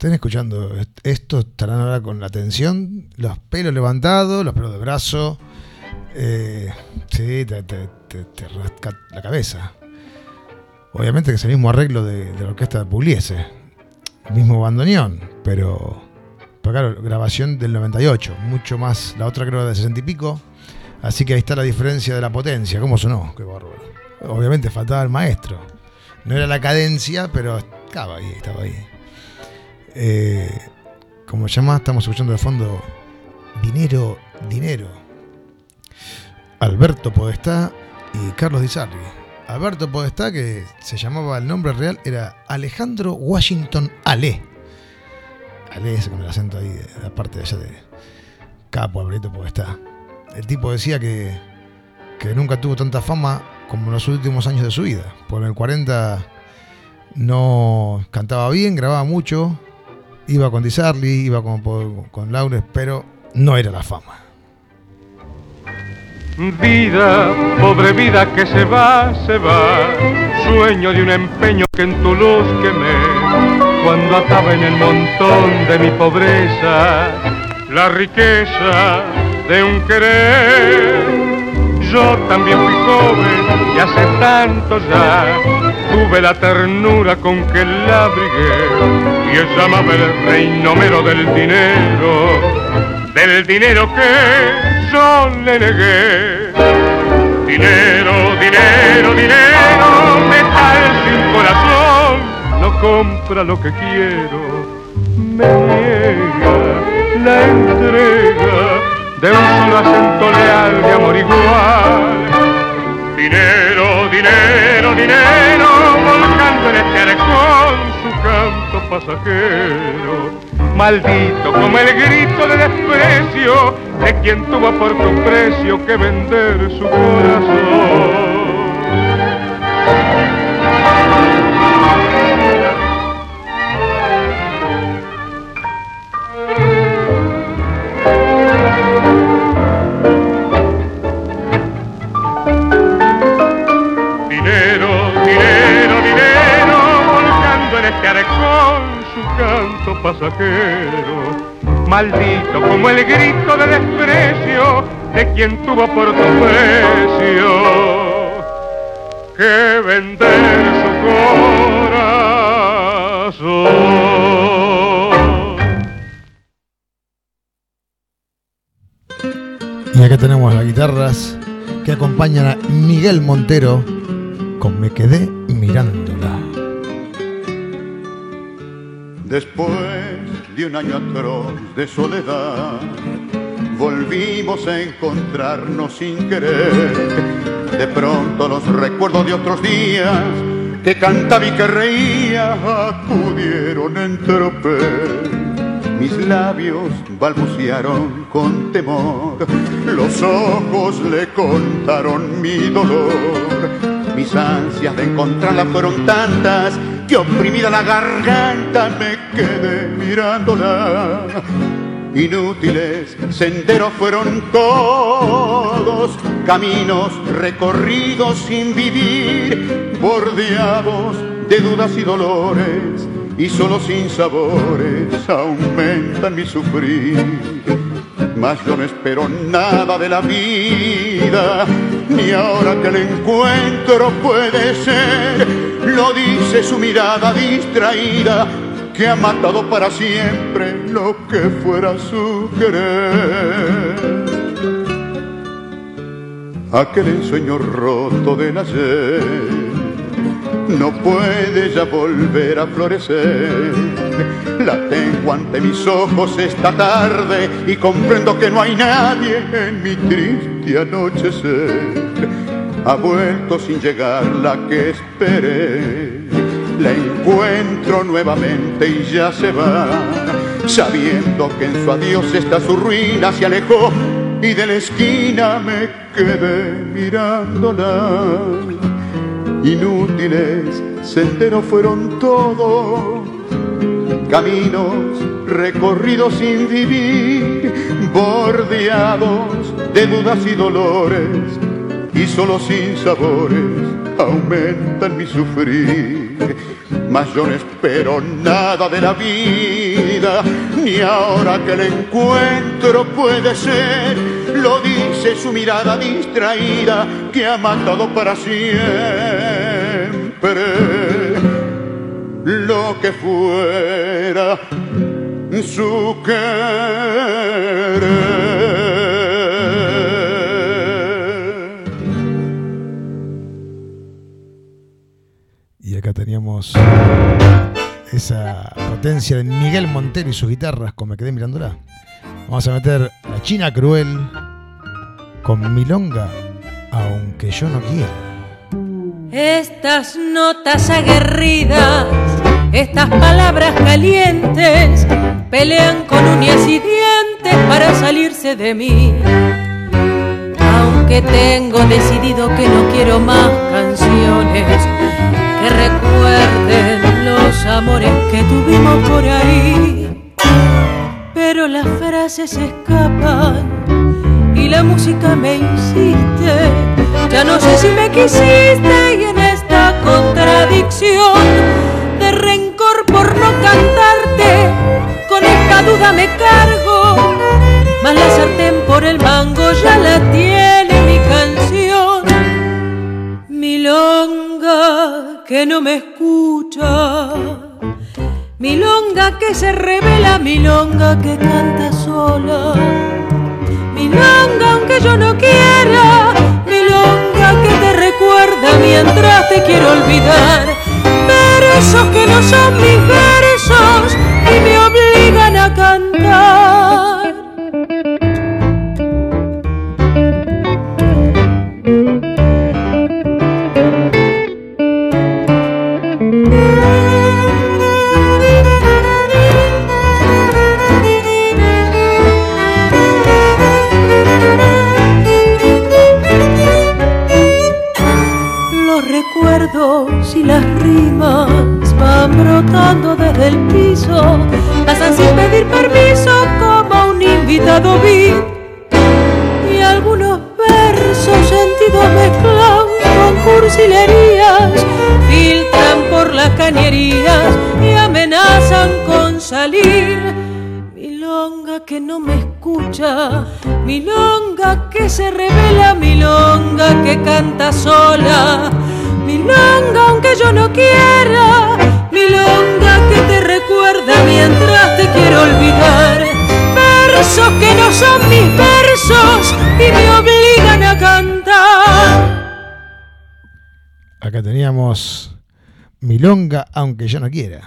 estén escuchando esto estarán ahora con la tensión, los pelos levantados, los pelos de brazo. Sí, te rasca la cabeza. Obviamente que es el mismo arreglo de la orquesta de Pugliese, mismo bandoneón, pero claro, grabación del 98, mucho más, la otra creo de 60 y pico, así que ahí está la diferencia de la potencia. ¿Cómo sonó? Qué bárbaro. Obviamente faltaba el maestro, no era la cadencia, pero estaba ahí. Como se llama, estamos escuchando de fondo Dinero. Alberto Podestá y Carlos Di Sarli. Alberto Podestá, que se llamaba, el nombre real era Alejandro Washington Ale ese con el acento ahí de la parte de allá de capo. Alberto Podestá, el tipo decía que nunca tuvo tanta fama como en los últimos años de su vida. Por el 40 no cantaba bien, grababa mucho, iba con Di Sarli, iba con Laures, pero no era la fama. Vida, pobre vida que se va, sueño de un empeño que en tu luz quemé, cuando ataba en el montón de mi pobreza la riqueza de un querer. Yo también fui joven y hace tanto ya tuve la ternura con que la abrigué, y él llamaba el reino mero del dinero que yo le negué. Dinero, metal sin corazón, no compra lo que quiero, me niega la entrega de un solo acento leal de amor igual. Dinero, volcando en este arcón su canto pasajero, maldito como el grito de desprecio de quien tuvo por tu precio que vender su corazón. Dinero, volcando en este arcón su canto pasajero, maldito como el grito de desprecio de quien tuvo por tu precio que vender su corazón. Y acá tenemos las guitarras que acompañan a Miguel Montero con Me quedé mirándola. Después de un año atroz de soledad, volvimos a encontrarnos sin querer. De pronto los recuerdos de otros días, que cantaba y que reía, acudieron en tropel. Mis labios balbucearon con temor, los ojos le contaron mi dolor. Mis ansias de encontrarla fueron tantas que oprimida la garganta me quedé mirándola. Inútiles senderos fueron todos, caminos recorridos sin vivir, bordeados de dudas y dolores, y solo sin sabores aumentan mi sufrir. Mas yo no espero nada de la vida, ni ahora que el encuentro puede ser. Lo dice su mirada distraída, que ha matado para siempre lo que fuera su querer. Aquel ensueño roto del ayer no puede ya volver a florecer. La tengo ante mis ojos esta tarde y comprendo que no hay nadie en mi triste anochecer. Ha vuelto sin llegar la que esperé. La encuentro nuevamente y ya se va, sabiendo que en su adiós está su ruina. Se alejó y de la esquina me quedé mirándola. Inútiles senderos fueron todos, caminos recorridos sin vivir, bordeados de dudas y dolores, y solo sin sabores aumentan mi sufrir. Mas yo no espero nada de la vida, ni ahora que el encuentro puede ser. Lo dice su mirada distraída que ha matado para siempre lo que fuera su querer. Y acá teníamos esa potencia de Miguel Montero y sus guitarras con Me Quedé Mirándola. Vamos a meter La China Cruel con Milonga, Aunque Yo No Quiera. Estas notas aguerridas, estas palabras calientes, pelean con uñas y dientes para salirse de mí. Aunque tengo decidido que no quiero más canciones que recuerden los amores que tuvimos por ahí, pero las frases escapan y la música me insiste. Ya no sé si me quisiste, y en esta contradicción de rencor por no cantarte, con esta duda me cargo. Mas la sartén por el mango ya la tiene mi canción. Milonga que no me escucha, milonga que se revela, milonga que canta sola, milonga aunque yo no quiera, milonga que te recuerda mientras te quiero olvidar. Versos que no son mis versos y me obligan a cantar. Si las rimas van brotando desde el piso, pasan sin pedir permiso como un invitado VIP. Y algunos versos sentidos mezclados con cursilerías filtran por las cañerías y amenazan con salir. Milonga que no me escucha, milonga que se revela, milonga que canta sola, milonga aunque yo no quiera, milonga que te recuerda mientras te quiero olvidar. Versos que no son mis versos y me obligan a cantar. Acá teníamos Milonga aunque yo no quiera.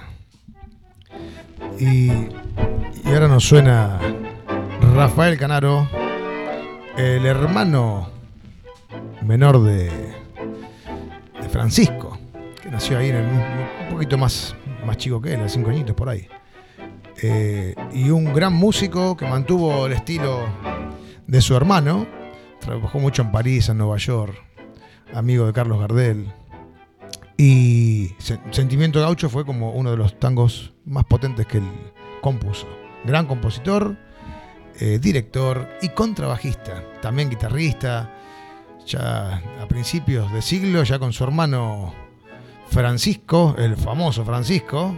Y ahora nos suena Rafael Canaro, el hermano menor de Francisco, que nació ahí un poquito más chico que él, 5 añitos por ahí. Y un gran músico que mantuvo el estilo de su hermano. Trabajó mucho en París, en Nueva York, amigo de Carlos Gardel. Y Sentimiento Gaucho fue como uno de los tangos más potentes que él compuso. Gran compositor, director y contrabajista, también guitarrista. Ya a principios de siglo, ya con su hermano Francisco, el famoso Francisco,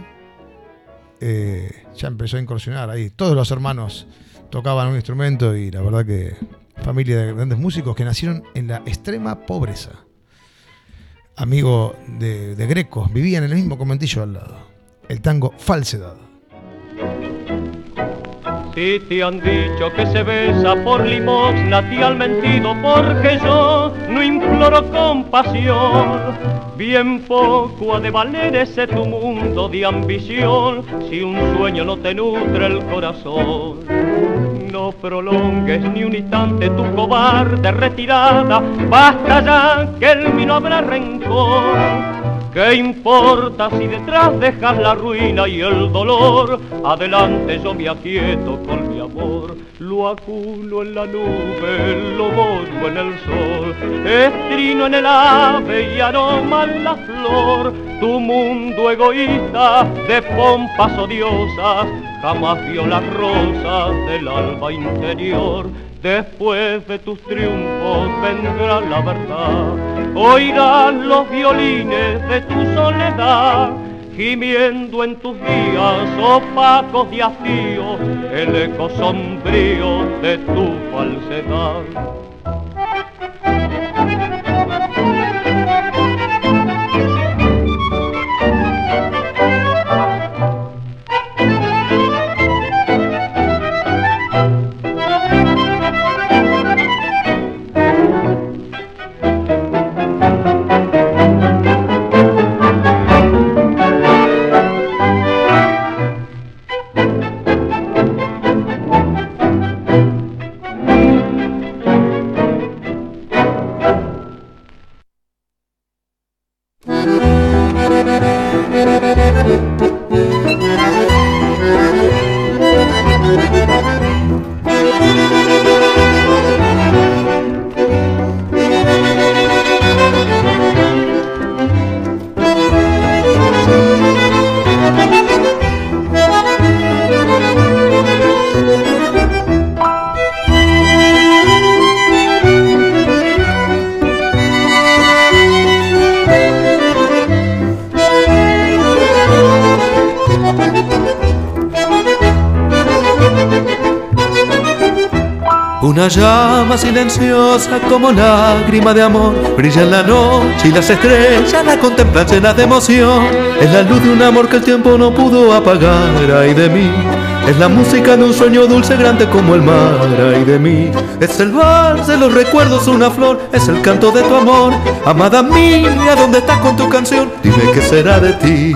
ya empezó a incursionar ahí. Todos los hermanos tocaban un instrumento y la verdad que familia de grandes músicos que nacieron en la extrema pobreza. Amigo de Greco, vivían en el mismo conventillo al lado. El tango Falsedad. Si te han dicho que se besa por limosna, te han mentido, porque yo no imploro compasión. Bien poco ha de valer ese tu mundo de ambición, si un sueño no te nutre el corazón. No prolongues ni un instante tu cobarde retirada, basta ya que en mí no habrá rencor. ¿Qué importa si detrás dejas la ruina y el dolor? Adelante yo me aquieto con mi amor. Lo aculo en la nube, lo borro en el sol, estrino en el ave y aroma en la flor. Tu mundo egoísta de pompas odiosas jamás vio las rosas del alba interior. Después de tus triunfos vendrá la verdad, oirán los violines de tu soledad, gimiendo en tus días opacos y hastíos, el eco sombrío de tu falsedad. Una llama silenciosa como lágrima de amor brilla en la noche y las estrellas la contemplan llenas de emoción. Es la luz de un amor que el tiempo no pudo apagar, ay de mí. Es la música de un sueño dulce grande como el mar, ay de mí. Es el vals de los recuerdos, una flor, es el canto de tu amor. Amada mía, ¿dónde estás con tu canción? Dime qué será de ti.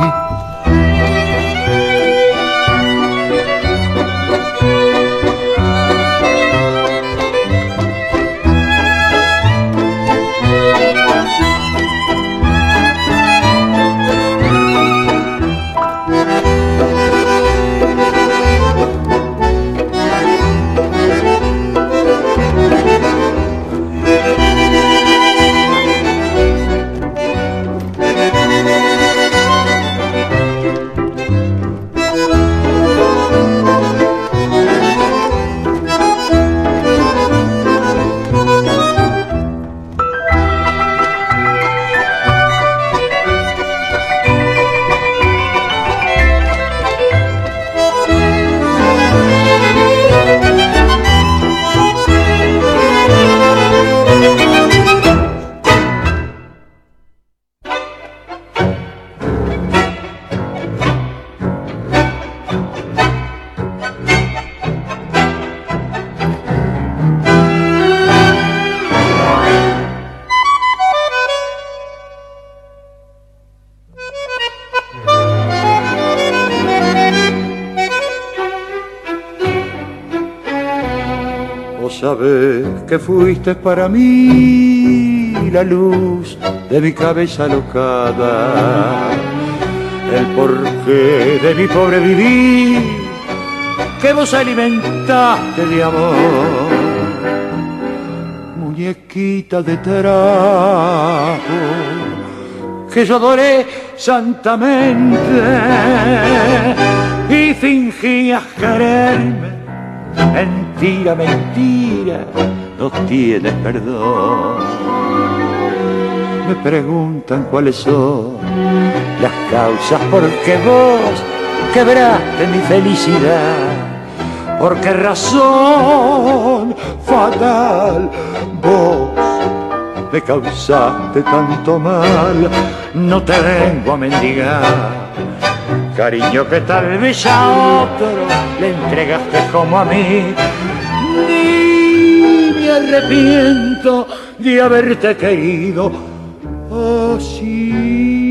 Sabes que fuiste para mí la luz de mi cabeza alocada, el porqué de mi pobre vivir, que vos alimentaste de amor. Muñequita de trapo que yo adoré santamente y fingías quererme. Mentira, mentira, no tienes perdón. Me preguntan cuáles son las causas por qué vos quebraste mi felicidad. ¿Por qué razón fatal vos me causaste tanto mal? No te vengo a mendigar cariño que tal vez a otro le entregaste como a mí. Ni me arrepiento de haberte querido así.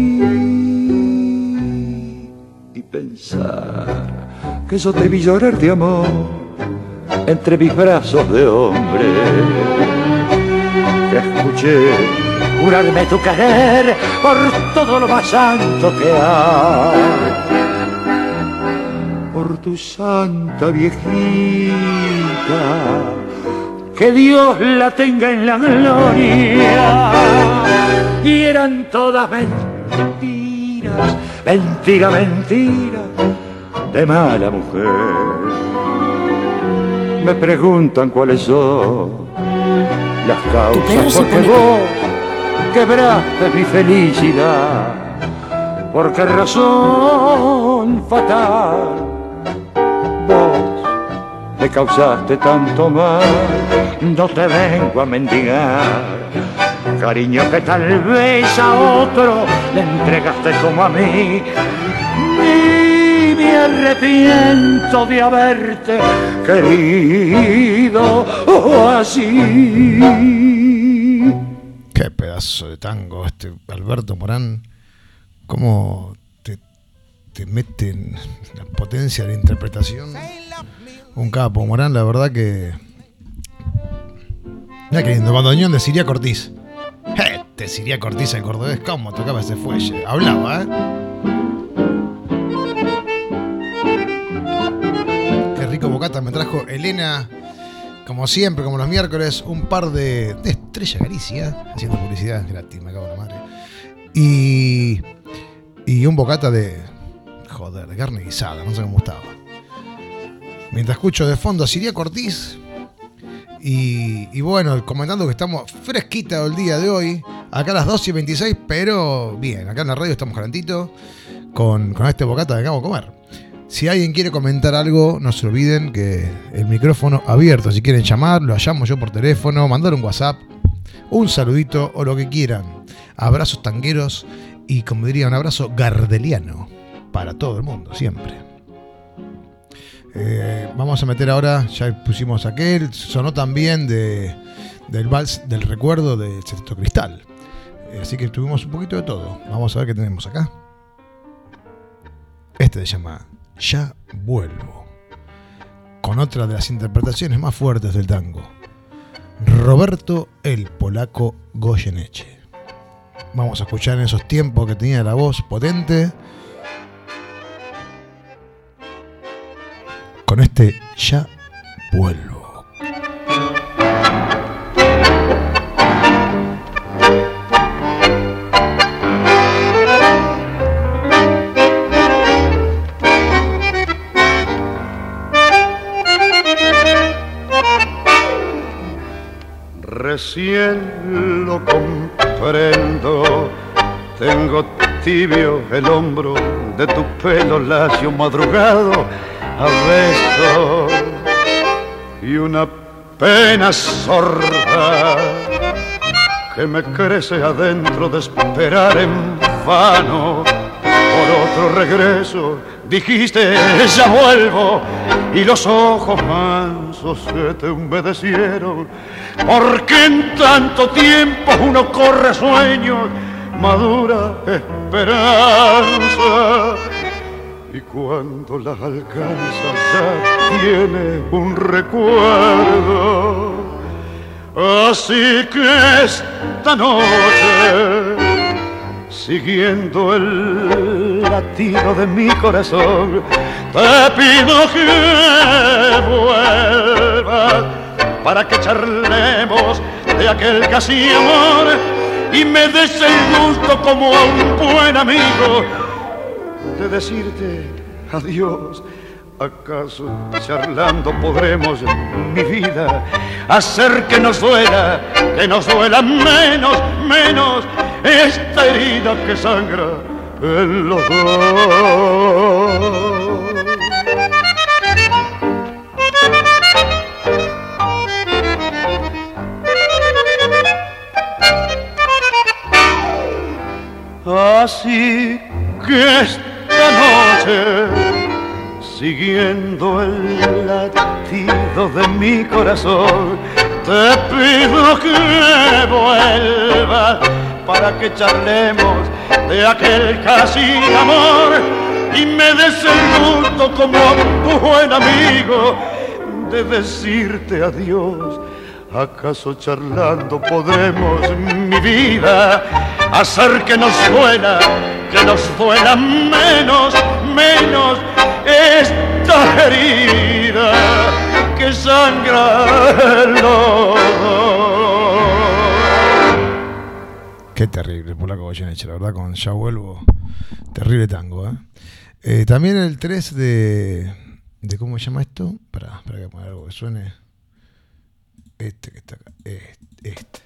Y pensar que yo te vi llorar de amor entre mis brazos de hombre, que escuché jurarme tu querer por todo lo más santo que hay, por tu santa viejita, que Dios la tenga en la gloria. Y eran todas mentiras, mentira, mentira de mala mujer. me preguntan cuáles son las causas por qué vos quebraste mi felicidad, por qué razón fatal vos me causaste tanto mal. No te vengo a mendigar cariño que tal vez a otro le entregaste como a mí. Ni me arrepiento de haberte querido así. Qué pedazo de tango este Alberto Morán. Cómo te mete en la potencia de la interpretación. Un capo, Morán, la verdad que... Mira qué lindo, bandoneón de Siria Cortiz. Siria Cortiz, el cordobés, cómo tocaba ese fuelle. Hablaba, Qué rico bocata me trajo Elena, como siempre, como los miércoles, un par de Estrella Galicia, haciendo publicidad gratis, me cago en la madre. Y un bocata de carne guisada, no sé cómo estaba. Mientras escucho de fondo a Siria Cortiz y bueno, comentando que estamos fresquita el día de hoy, acá a las 12:26, pero bien, acá en la radio estamos calentitos con este bocata que acabo de comer. Si alguien quiere comentar algo, no se olviden que el micrófono abierto, si quieren llamar, lo llamo yo por teléfono, mandar un WhatsApp, un saludito o lo que quieran. Abrazos tangueros y, como diría, un abrazo gardeliano para todo el mundo, siempre. Vamos a meter ahora, ya pusimos aquel, sonó también del vals del recuerdo de Sexteto Cristal. Así que tuvimos un poquito de todo. Vamos a ver qué tenemos acá. Este se llama Ya Vuelvo, con otra de las interpretaciones más fuertes del tango, Roberto el Polaco Goyeneche. Vamos a escuchar en esos tiempos que tenía la voz potente, con este Ya Vuelvo. Recién lo comprendo, tengo tibio el hombro de tu pelo lacio madrugado a besos y una pena sorda que me crece adentro de esperar en vano por otro regreso. Dijiste ya vuelvo y los ojos mansos se te humedecieron, porque en tanto tiempo uno corre sueños, madura esperanza, y cuando las alcanza ya tiene un recuerdo. Así que esta noche, siguiendo el latido de mi corazón, te pido que vuelvas para que charlemos de aquel casi amor y me des el gusto como a un buen amigo de decirte adiós. ¿Acaso charlando podremos, mi vida, hacer que nos duela menos esta herida que sangra en los dos? Así que esta noche, siguiendo el latido de mi corazón, te pido que vuelvas para que charlemos de aquel casi amor y me des el gusto como un buen amigo de decirte adiós. ¿Acaso charlando podremos, mi vida, hacer que nos duela menos esta herida que sangra en los dos? Qué terrible, Polaco Goyeneche, la verdad, con Ya Vuelvo. Terrible tango, También el 3 de ¿cómo se llama esto? Para que ponga algo que suene. Este que está acá. Este.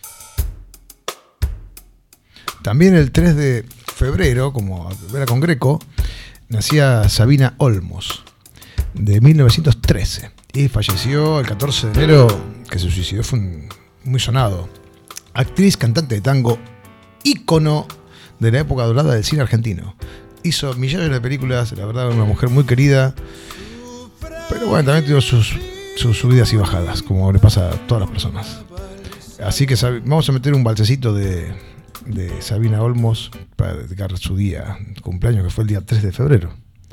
También el 3 de febrero, como era con Greco, nacía Sabina Olmos, de 1913. Y falleció el 14 de enero, que se suicidó, fue muy sonado. Actriz, cantante de tango, ícono de la época dorada del cine argentino. Hizo millones de películas, la verdad, una mujer muy querida. Pero bueno, también tuvo sus subidas y bajadas, como le pasa a todas las personas. Así que vamos a meter un balsecito de Sabina Olmos para dedicar su día, cumpleaños, que fue el día 3 de febrero.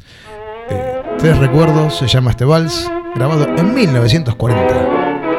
3 recuerdos, se llama este vals, grabado en 1940.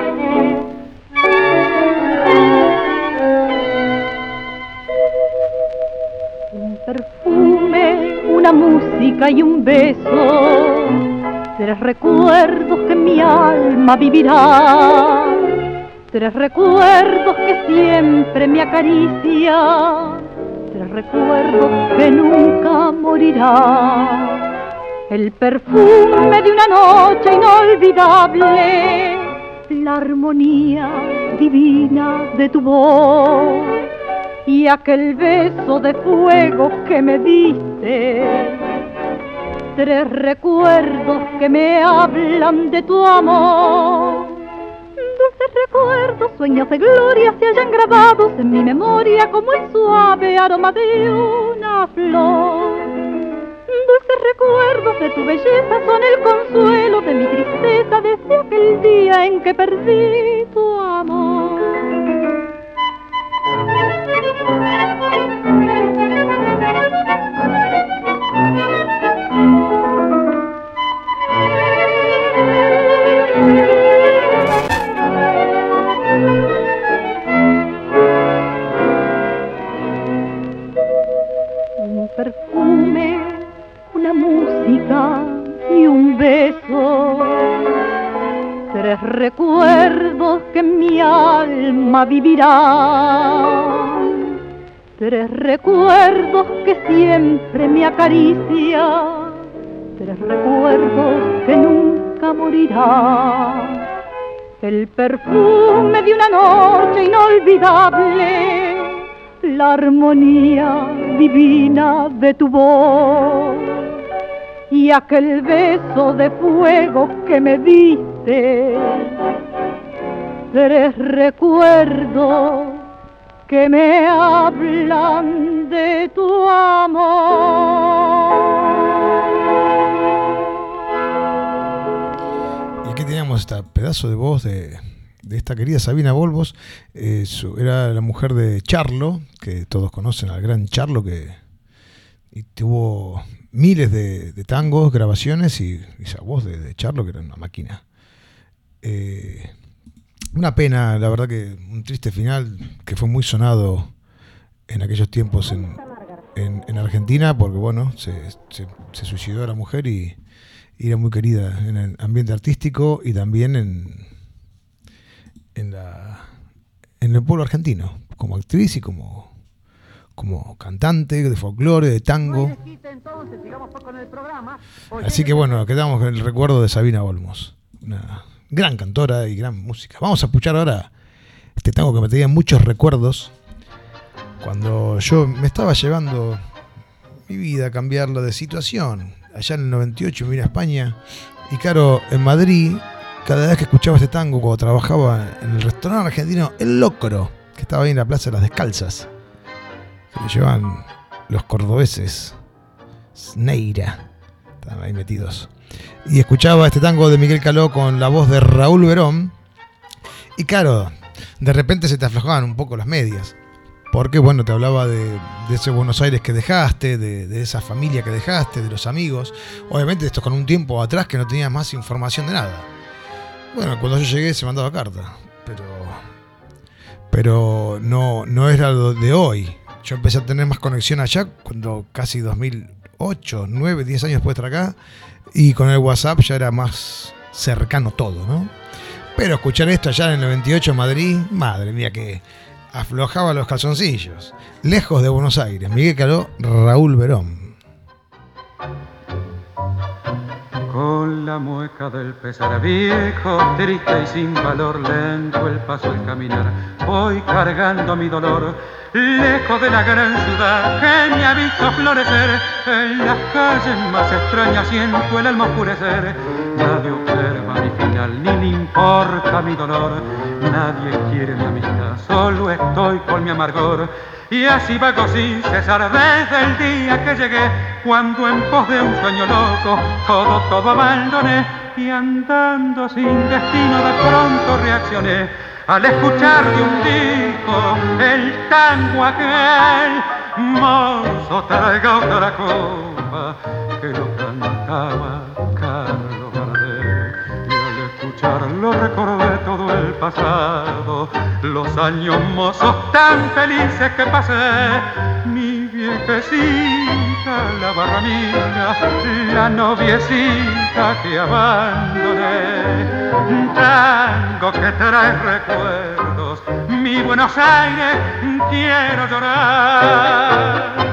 Un perfume, una música y un beso, 3 recuerdos que mi alma vivirá, 3 recuerdos que siempre me acaricia, 3 recuerdos que nunca morirá. El perfume de una noche inolvidable, la armonía divina de tu voz y aquel beso de fuego que me diste. 3 recuerdos que me hablan de tu amor. Dulces recuerdos, sueños de gloria se hallan grabados en mi memoria como el suave aroma de una flor. Dulces recuerdos de tu belleza son el consuelo de mi tristeza desde aquel día en que perdí tu amor. Un perfume, una música y un beso, 3 recuerdos que mi alma vivirá, 3 recuerdos que siempre me acaricia, 3 recuerdos que nunca morirá. El perfume de una noche inolvidable, la armonía divina de tu voz y aquel beso de fuego que me diste. 3 recuerdos que me hablan de tu amor. Y aquí teníamos este pedazo de voz de esta querida Sabina Olmos. Era la mujer de Charlo, que todos conocen al gran Charlo, y tuvo miles de tangos, grabaciones, y esa voz de Charlo, que era una máquina. Una pena, la verdad, que un triste final, que fue muy sonado en aquellos tiempos en Argentina, porque bueno, se suicidó la mujer y era muy querida en el ambiente artístico y también en el pueblo argentino, como actriz y como cantante de folclore, de tango. Así que bueno, quedamos con el recuerdo de Sabina Olmos, una gran cantora y gran música. Vamos a escuchar ahora este tango que me tenía muchos recuerdos cuando yo me estaba llevando mi vida a cambiarla de situación. Allá en el 98 me vine a España y claro, en Madrid, cada vez que escuchaba este tango, cuando trabajaba en el restaurante argentino El Locro, que estaba ahí en la Plaza de las Descalzas, que le llevaban los cordobeses, Neira, estaban ahí metidos, y escuchaba este tango de Miguel Caló con la voz de Raúl Verón, y claro, de repente se te aflojaban un poco las medias, porque bueno, te hablaba de ese Buenos Aires que dejaste, de esa familia que dejaste, de los amigos, obviamente esto con un tiempo atrás que no tenías más información de nada. Bueno, cuando yo llegué se mandaba carta, pero no era lo de hoy. Yo empecé a tener más conexión allá cuando casi 2008, 9, 10 años después de estar acá, y con el WhatsApp ya era más cercano todo, ¿no? Pero escuchar esto allá en el 98 en Madrid, madre mía, que aflojaba los calzoncillos. Lejos de Buenos Aires, Miguel Caló, Raúl Verón. Con la mueca del pesar viejo, triste y sin valor, lento el paso al caminar, voy cargando mi dolor, lejos de la gran ciudad que me ha visto florecer, en las calles más extrañas siento el alma oscurecer, nadie observa mi final, ni le importa mi dolor, nadie quiere mi amistad, solo estoy con mi amargor. Y así vago sin cesar desde el día que llegué, cuando en pos de un sueño loco todo abandoné, y andando sin destino de pronto reaccioné al escuchar de un disco el tango aquel. Mozo, traiga otra copa, que lo cantaba Carlos Gardel. Y al escucharlo recordé todo el pasado, los años mozos tan felices que pasé, mi viejecita, la barramina, la noviecita que abandoné. Tango que trae recuerdos, mi Buenos Aires, quiero llorar.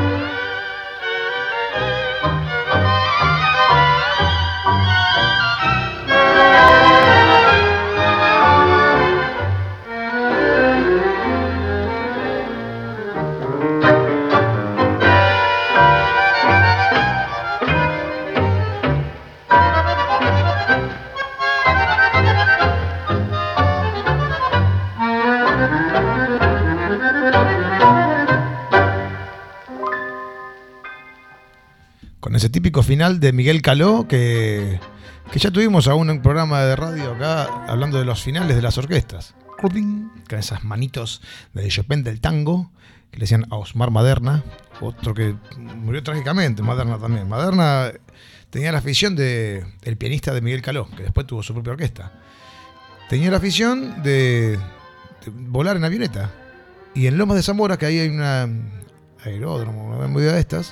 Ese típico final de Miguel Caló que ya tuvimos a un programa de radio acá hablando de los finales de las orquestas, con esas manitos de Chopin del tango que le decían a Osmar Maderna, otro que murió trágicamente. Maderna también. Maderna tenía la afición del pianista de Miguel Caló, que después tuvo su propia orquesta. Tenía la afición de volar en avioneta, y en Lomas de Zamora, que ahí hay una aeródromo, una movida de estas,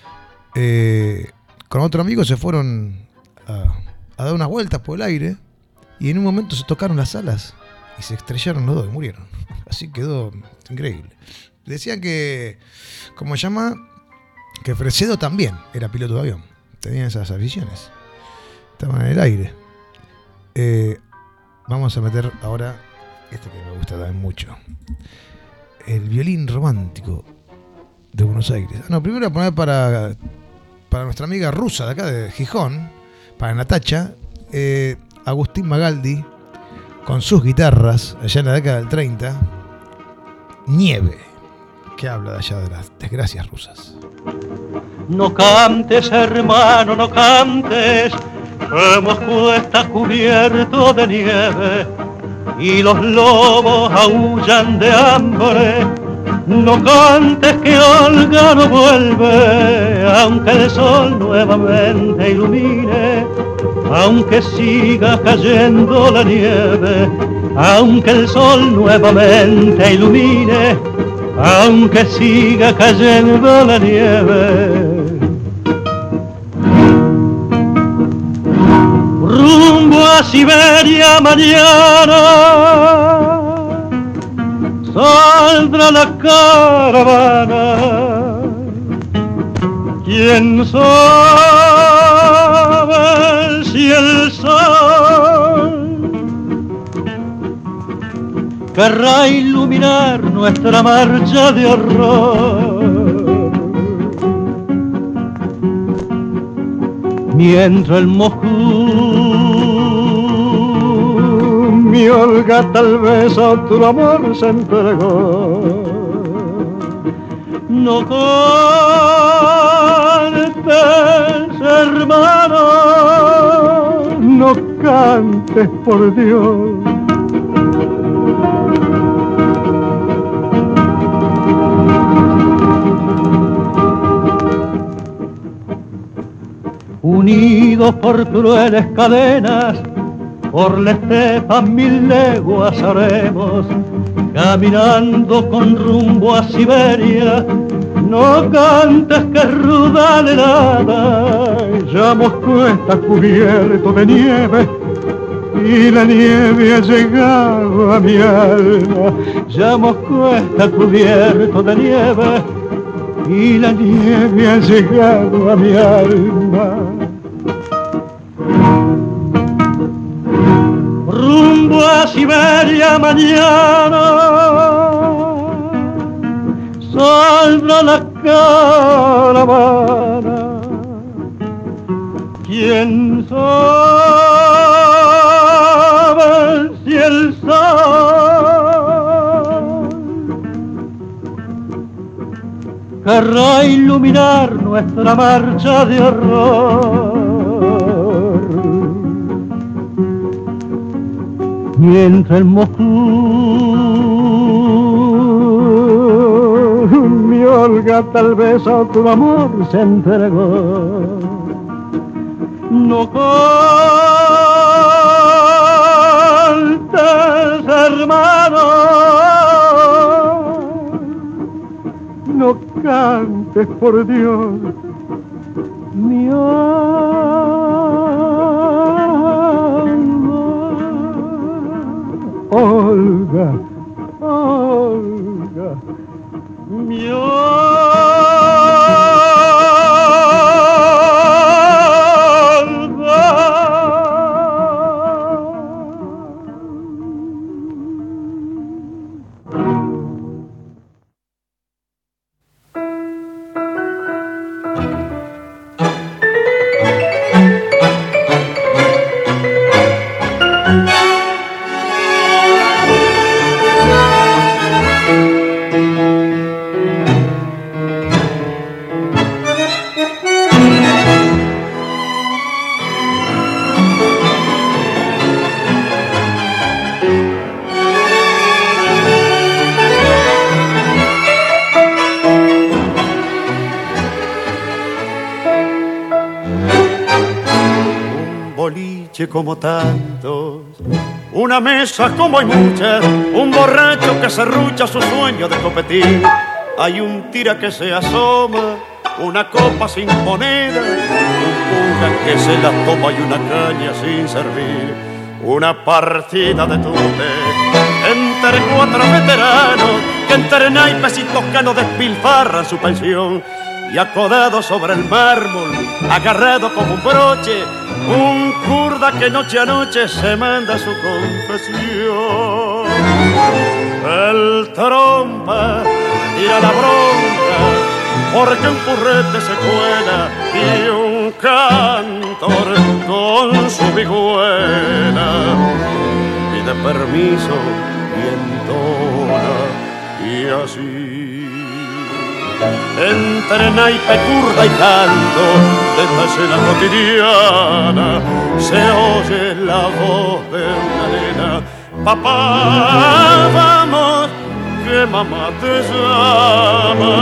con otro amigo se fueron a dar unas vueltas por el aire, y en un momento se tocaron las alas y se estrellaron los dos y murieron. Así quedó increíble. Decían que, ¿cómo se llama? Que Fresedo también era piloto de avión, tenía esas aficiones, estaban en el aire. Vamos a meter ahora este que me gusta también mucho, el violín romántico de Buenos Aires. No, primero voy a poner para nuestra amiga rusa de acá de Gijón, para Natacha, Agustín Magaldi, con sus guitarras, allá en la década del 30, Nieve, que habla de allá de las desgracias rusas. No cantes, hermano, no cantes, que Moscú está cubierto de nieve y los lobos aullan de hambre. No cantes que Olga no vuelve, aunque el sol nuevamente ilumine, aunque siga cayendo la nieve, aunque el sol nuevamente ilumine, aunque siga cayendo la nieve. Rumbo a Siberia mañana saldrá la caravana. ¿Quién sabe si el sol querrá iluminar nuestra marcha de horror? Mientras el Moscú, mi Olga tal vez a otro amor se entregó. No cantes, hermano, no cantes, por Dios. Unidos por crueles cadenas, por la estepa 1000 leguas haremos, caminando con rumbo a Siberia. No cantes que es ruda la helada, ya Moscú está cubierto de nieve y la nieve ha llegado a mi alma. Ya Moscú está cubierto de nieve y la nieve ha llegado a mi alma. Rumbo a Siberia mañana saldrá la caravana. ¿Quién sabe si el sol querrá iluminar nuestra marcha de horror? Mientras el Moscú mi Olga tal vez a otro amor se entregó. No cantes, hermano, no cantes, por Dios, mi Olga, Olga, mi como tantos, una mesa como hay muchas, un borracho que serrucha su sueño de competir, hay un tira que se asoma, una copa sin moneda, un cura que se la toma y una caña sin servir, una partida de tute entre cuatro veteranos que entre naipes y toscanos despilfarran su pensión. Y acodado sobre el mármol, agarrado como un broche, un kurda que noche a noche se manda su confesión. El trompa tira la bronca porque un purrete se cuela y un cantor con su vihuela pide permiso y entona y así. Entre naipe, curda y canto de esta escena cotidiana se oye la voz de una nena: papá, vamos, que mamá te llama.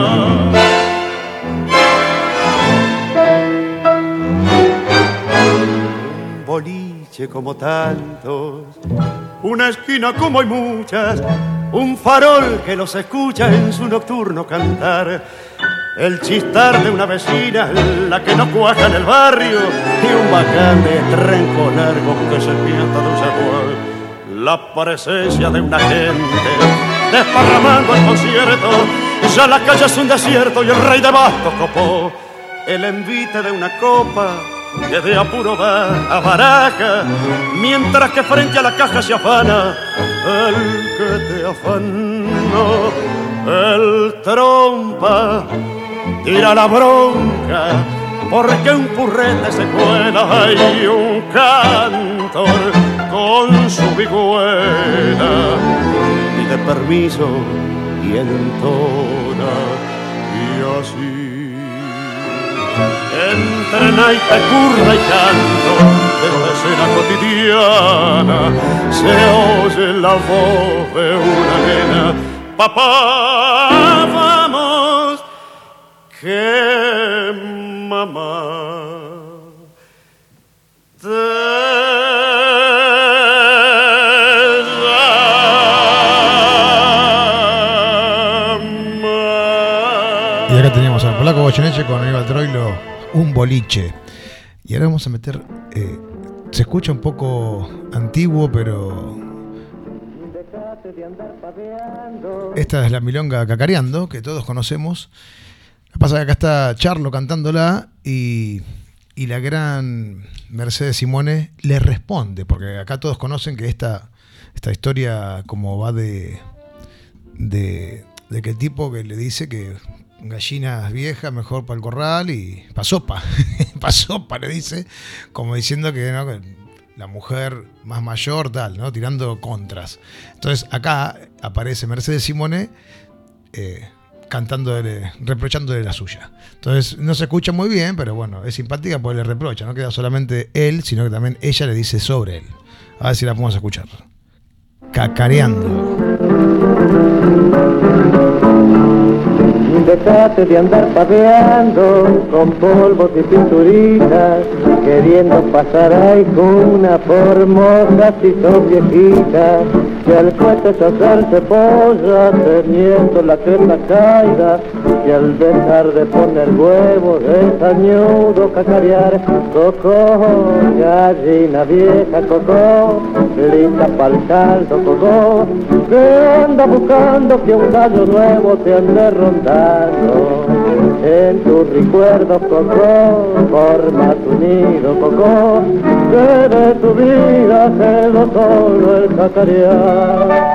Un boliche como tantos, una esquina como hay muchas, un farol que los escucha en su nocturno cantar, el chistar de una vecina, la que no cuaja en el barrio, y un bacán de trenco largo que se piensa de un zaguán. La presencia de una gente desparramando el concierto, ya la calle es un desierto y el rey de bastos copó. El envite de una copa que de apuro va a baraja, mientras que frente a la caja se afana el que te afanó. El trompa tira la bronca porque un purrete se cuela y un cantor con su vihuela pide permiso y entona y así. Entre naipe, curda y canto de la escena cotidiana se oye la voz de una nena: papá, vamos, que mamá te llama. Y acá teníamos al polaco Goyeneche con Aníbal Troilo, Un boliche. Y ahora vamos a meter, se escucha un poco antiguo, pero esta es la milonga Cacareando, que todos conocemos. Lo que pasa es que acá está Charlo cantándola y Y la gran Mercedes Simone le responde, porque acá todos conocen que esta historia como va de que el tipo que le dice que gallinas viejas mejor para el corral y pa' sopa, le dice, como diciendo que, ¿no?, que la mujer más mayor, tal, ¿no?, tirando contras. Entonces acá aparece Mercedes Simone cantándole, reprochándole la suya. Entonces no se escucha muy bien, pero bueno, es simpática porque le reprocha, no queda solamente él, sino que también ella le dice sobre él. A ver si la podemos escuchar. Cacareando. Dejate de andar paseando con polvos y pinturitas, queriendo pasar ahí con una formosa si sos viejita, que al cohete se hacerse polla teniendo la creta caída, que al dejar de poner huevos es añudo cacarear. Cocó, gallina vieja, cocó, lista pa'l caldo, cocó, que anda buscando que un gallo nuevo te ande rondando. En tus recuerdos, cocó, forma tu nido, cocó, que de tu vida quedó solo el cacarear.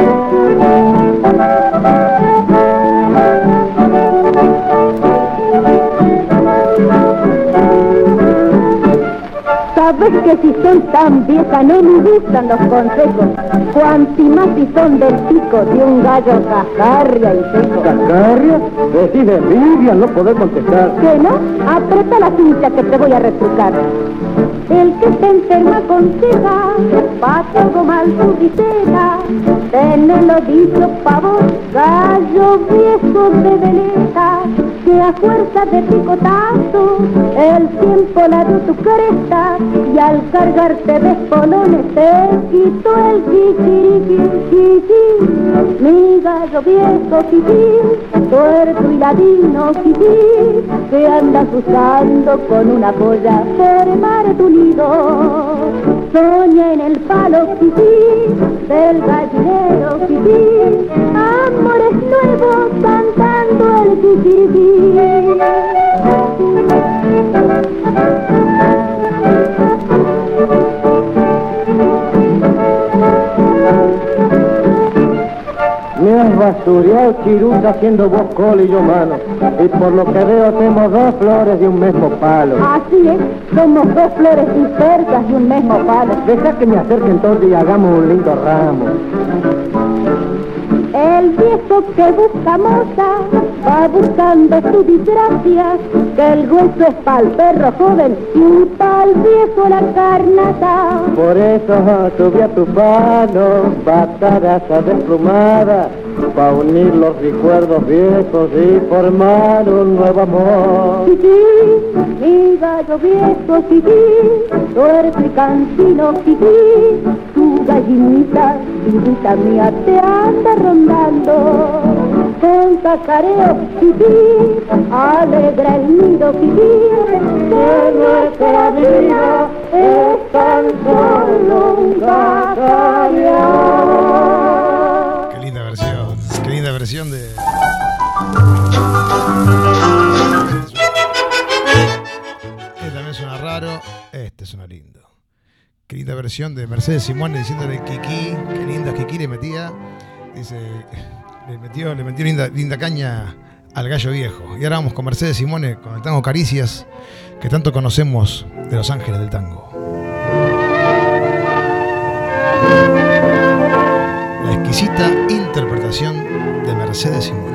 Sabes que si son tan viejas no me gustan los consejos, cuanti más si son del pico de un gallo cascarria y seco. ¿Cascarria? Decís de envidia, no podés contestar. ¿Qué no? Aprieta la cincha que te voy a retrucar. El que se enferma aconseja, pa' todo mal su visera, tenelo dicho pavo, gallo viejo de veleta, que a fuerza de picotazo el tiempo la dio tu cresta, y al cargarte de espolones te quitó el chichiriqui, mi gallo viejo chichi, tuerto y ladino chichi, que andas usando con una polla formar tu nido. Soña en el palo chichi, del gallinero chichi, amores nuevos cantando el chichiriqui. Me has basureado, chiruca, haciendo vos cola y yo mano. Y por lo que veo tenemos dos flores de un mismo palo. Así es, somos dos flores dispersas de un mismo palo. Deja que me acerque entonces y hagamos un lindo ramo. El viejo que busca moza va buscando su desgracia, que el hueso es pa'l perro joven y pa'l viejo la carnata. Por eso subí a tu palo, bataraza desplumada, pa' unir los recuerdos viejos y formar un nuevo amor. Chichi, mi gallo viejo, chichi, tuerto y cansino, chichi, tu gallinita, hijita mía, te anda rondando. Con cacareo, chichi, alegra el nido, chichi, que nuestra vida es tan solo un cacareo. Qué linda versión de... Este también suena raro, este suena lindo. Qué linda versión de Mercedes Simone diciéndole Kiki, qué linda Kiki le metía. Dice, le metió linda caña al gallo viejo. Y ahora vamos con Mercedes Simone, con el tango Caricias, que tanto conocemos de Los Ángeles del Tango. La exquisita interpretación de Mercedes Simone.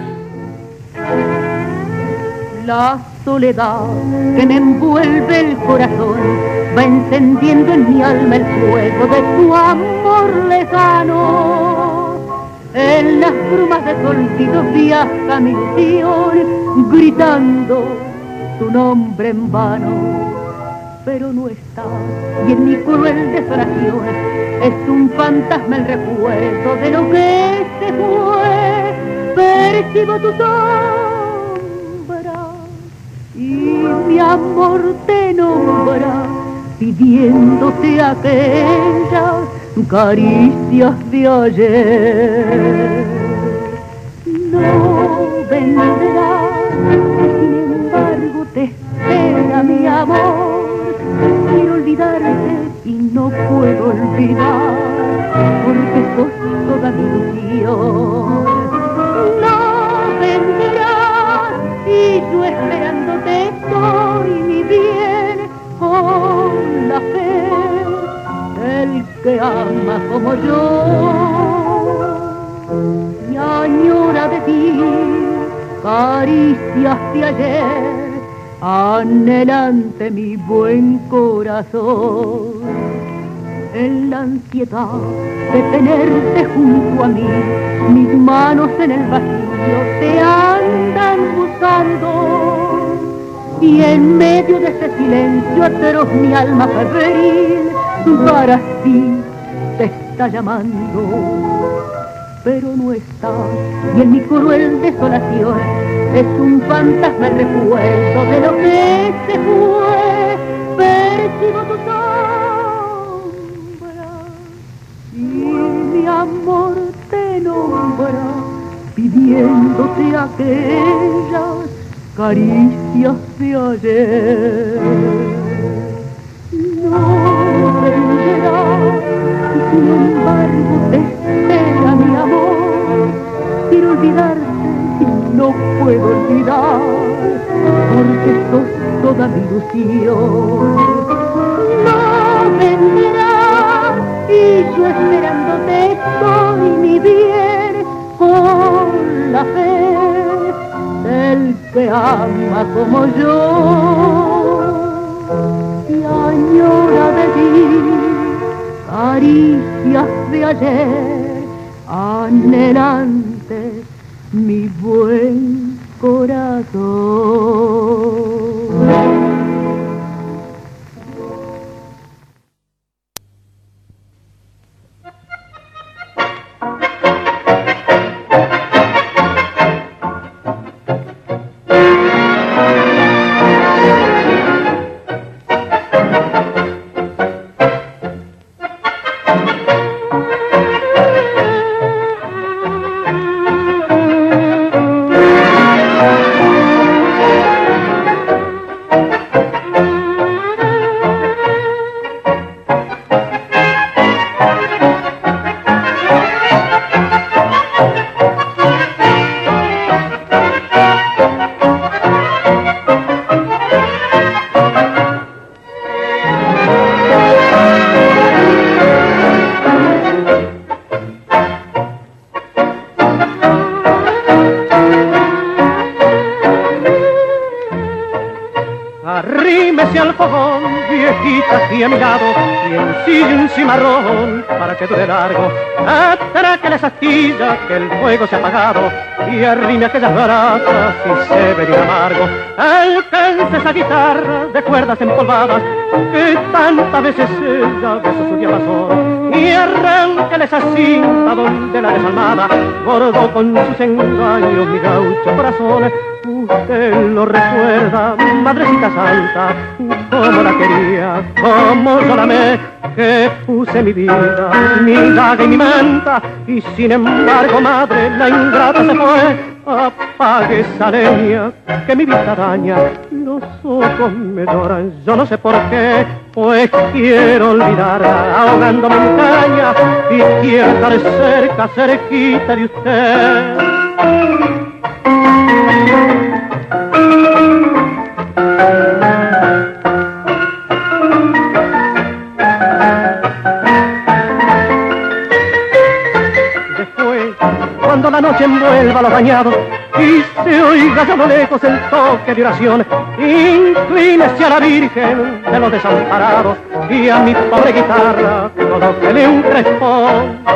La soledad que me envuelve el corazón va encendiendo en mi alma el fuego de tu amor lejano. En las brumas de tu olvido viaja mi visión, gritando tu nombre en vano. Pero no estás, y en mi cruel desolación es un fantasma el recuerdo de lo que se fue. Percibo tu sombra y mi amor te nombra, pidiéndote aquellas caricias de ayer. No vendrás, sin embargo te espera mi amor. Quiero olvidarte y no puedo olvidar, porque sos toda mi ilusión. No vendrás y yo esperándote estoy, mi bien, con la fe del que ama como yo. Y añora de ti caricias de ayer, anhelante mi buen corazón. En la ansiedad de tenerte junto a mí, mis manos en el vacío te andan buscando, y en medio de ese silencio atroz mi alma febril para ti te está llamando. Pero no estás, y en mi cruel desolación es un fantasma el recuerdo de lo que se fue. Percibo tu sombra y mi amor te nombra, pidiéndote aquellas caricias de ayer. No vendrás y sin embargo te espera mi amor. Quiero olvidarte y no puedo olvidar, porque sos toda mi ilusión. No vendrás y yo esperándote estoy, mi bien, con la fe del que ama como yo. Y añora de ti caricias de ayer, anhelante mi buen corazón. Y a mi lado, y un cimarrón para que dure largo. Atraque las astillas que el fuego se ha apagado, y arrime aquellas brasas y se venir amargo. Alcance esa guitarra de cuerdas empolvadas que tantas veces ella besó su diapasón, y arránquele esa cinta donde la desalmada bordó con sus engaños mi gaucho corazón. Usted lo recuerda, madrecita santa, como la quería, como yo la amé, que puse mi vida, mi daga y mi manta, y sin embargo, madre, la ingrata se fue. Apague esa leña que mi vida daña, los ojos me lloran, yo no sé por qué, pues quiero olvidarla ahogándome en caña, y quiero estar cerca, cerquita de usted. Cuando la noche envuelva los bañados y se oiga a lo lejos el toque de oración, inclínese a la Virgen de los desamparados y a mi pobre guitarra colóquele un crespón.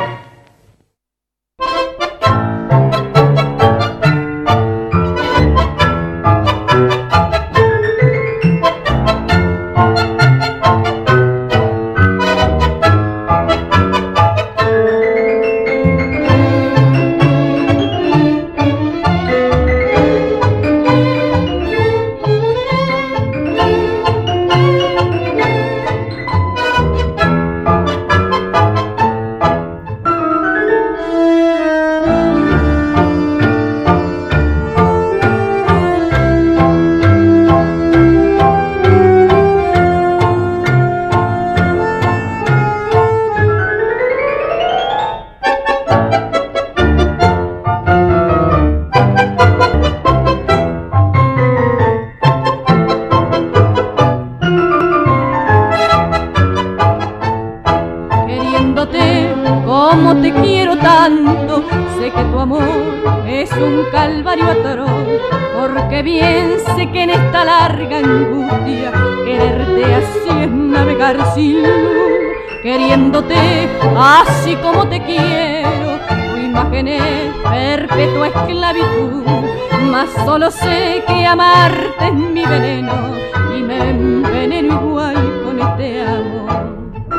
tu amor es un calvario atroz, porque bien sé que en esta larga angustia quererte así es navegar sin luz, queriéndote así como te quiero. Tu imagen es perpetua esclavitud, mas solo sé que amarte es mi veneno y me enveneno igual con este amor.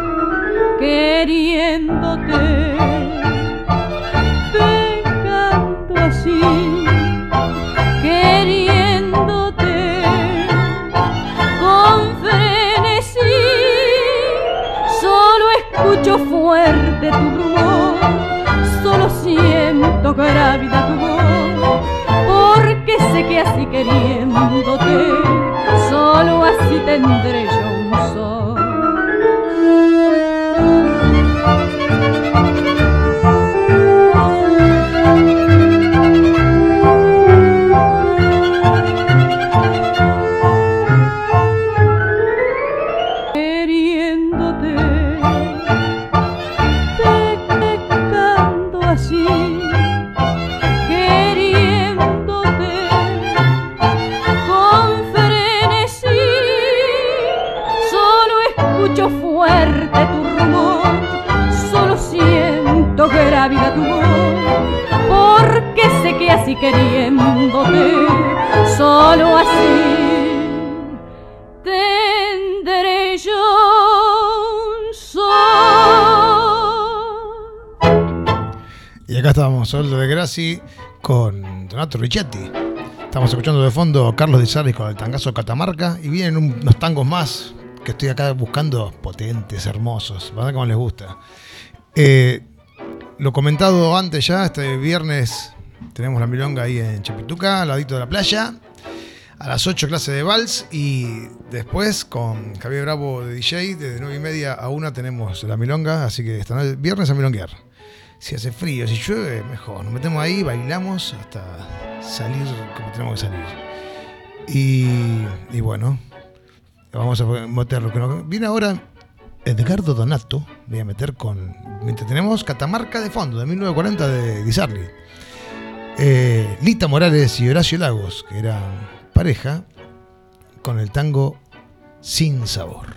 Queriéndote, pecando así, queriéndote con frenesí, solo escucho fuerte tu rumor, solo siento grávida tu voz, porque sé que así queriéndote, solo así tendré yo un sol. Grávida tu voz, porque sé que así queriéndote, solo así tendré yo un sol. Y acá estábamos, Soldo de Grassi con Donato Richetti. Estamos escuchando de fondo Carlos Di Sarli con el tangazo Catamarca, y vienen unos tangos más que estoy acá buscando, potentes, hermosos, ¿verdad? Como les gusta. Lo comentado antes ya, este viernes tenemos la milonga ahí en Chapituca, al ladito de la playa. A las 8 clase de vals, y después con Javier Bravo de DJ, desde 9:30 a 1 tenemos la milonga, así que esta noche, viernes a milonguear. Si hace frío, si llueve, mejor. Nos metemos ahí, bailamos hasta salir como tenemos que salir. Y bueno, vamos a meter lo que nos viene ahora. Edgardo Donato, voy a meter con... Mientras tenemos Catamarca de fondo, de 1940 de Di Sarli. Lita Morales y Horacio Lagos, que eran pareja, con el tango Sin Sabor.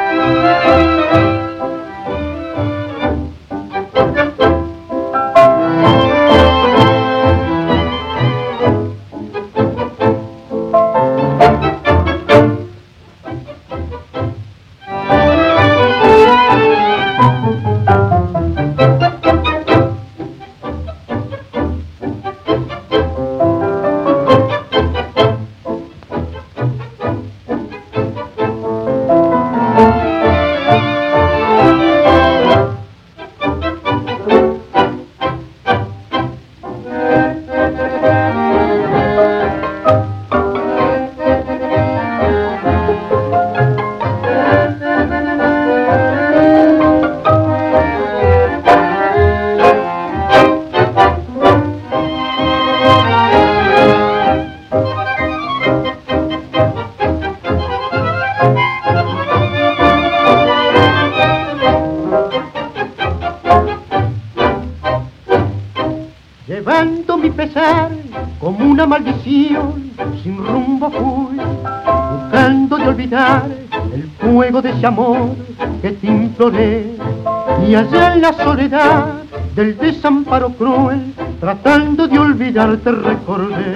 Maldición, sin rumbo fui, buscando de olvidar el fuego de ese amor que te imploré, y allá en la soledad del desamparo cruel, tratando de olvidarte recordé,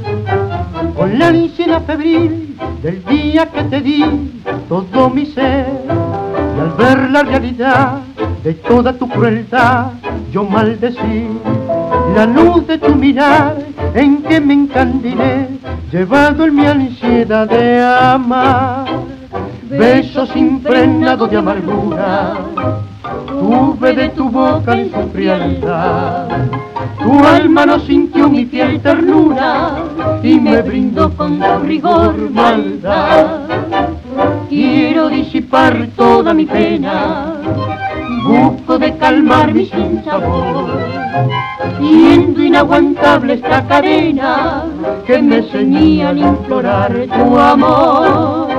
con la ansiedad febril del día que te di todo mi ser, y al ver la realidad de toda tu crueldad, yo maldecí la luz de tu mirar en que me encandilé, llevado en mi ansiedad de amar. Besos impregnados de amargura, tuve de tu boca en su frialdad. Tu alma no sintió mi fiel ternura y me brindó con tu rigor maldad. Quiero disipar toda mi pena, busco de calmar mi sinsabor, siendo inaguantable esta cadena que me ceñía al implorar tu amor.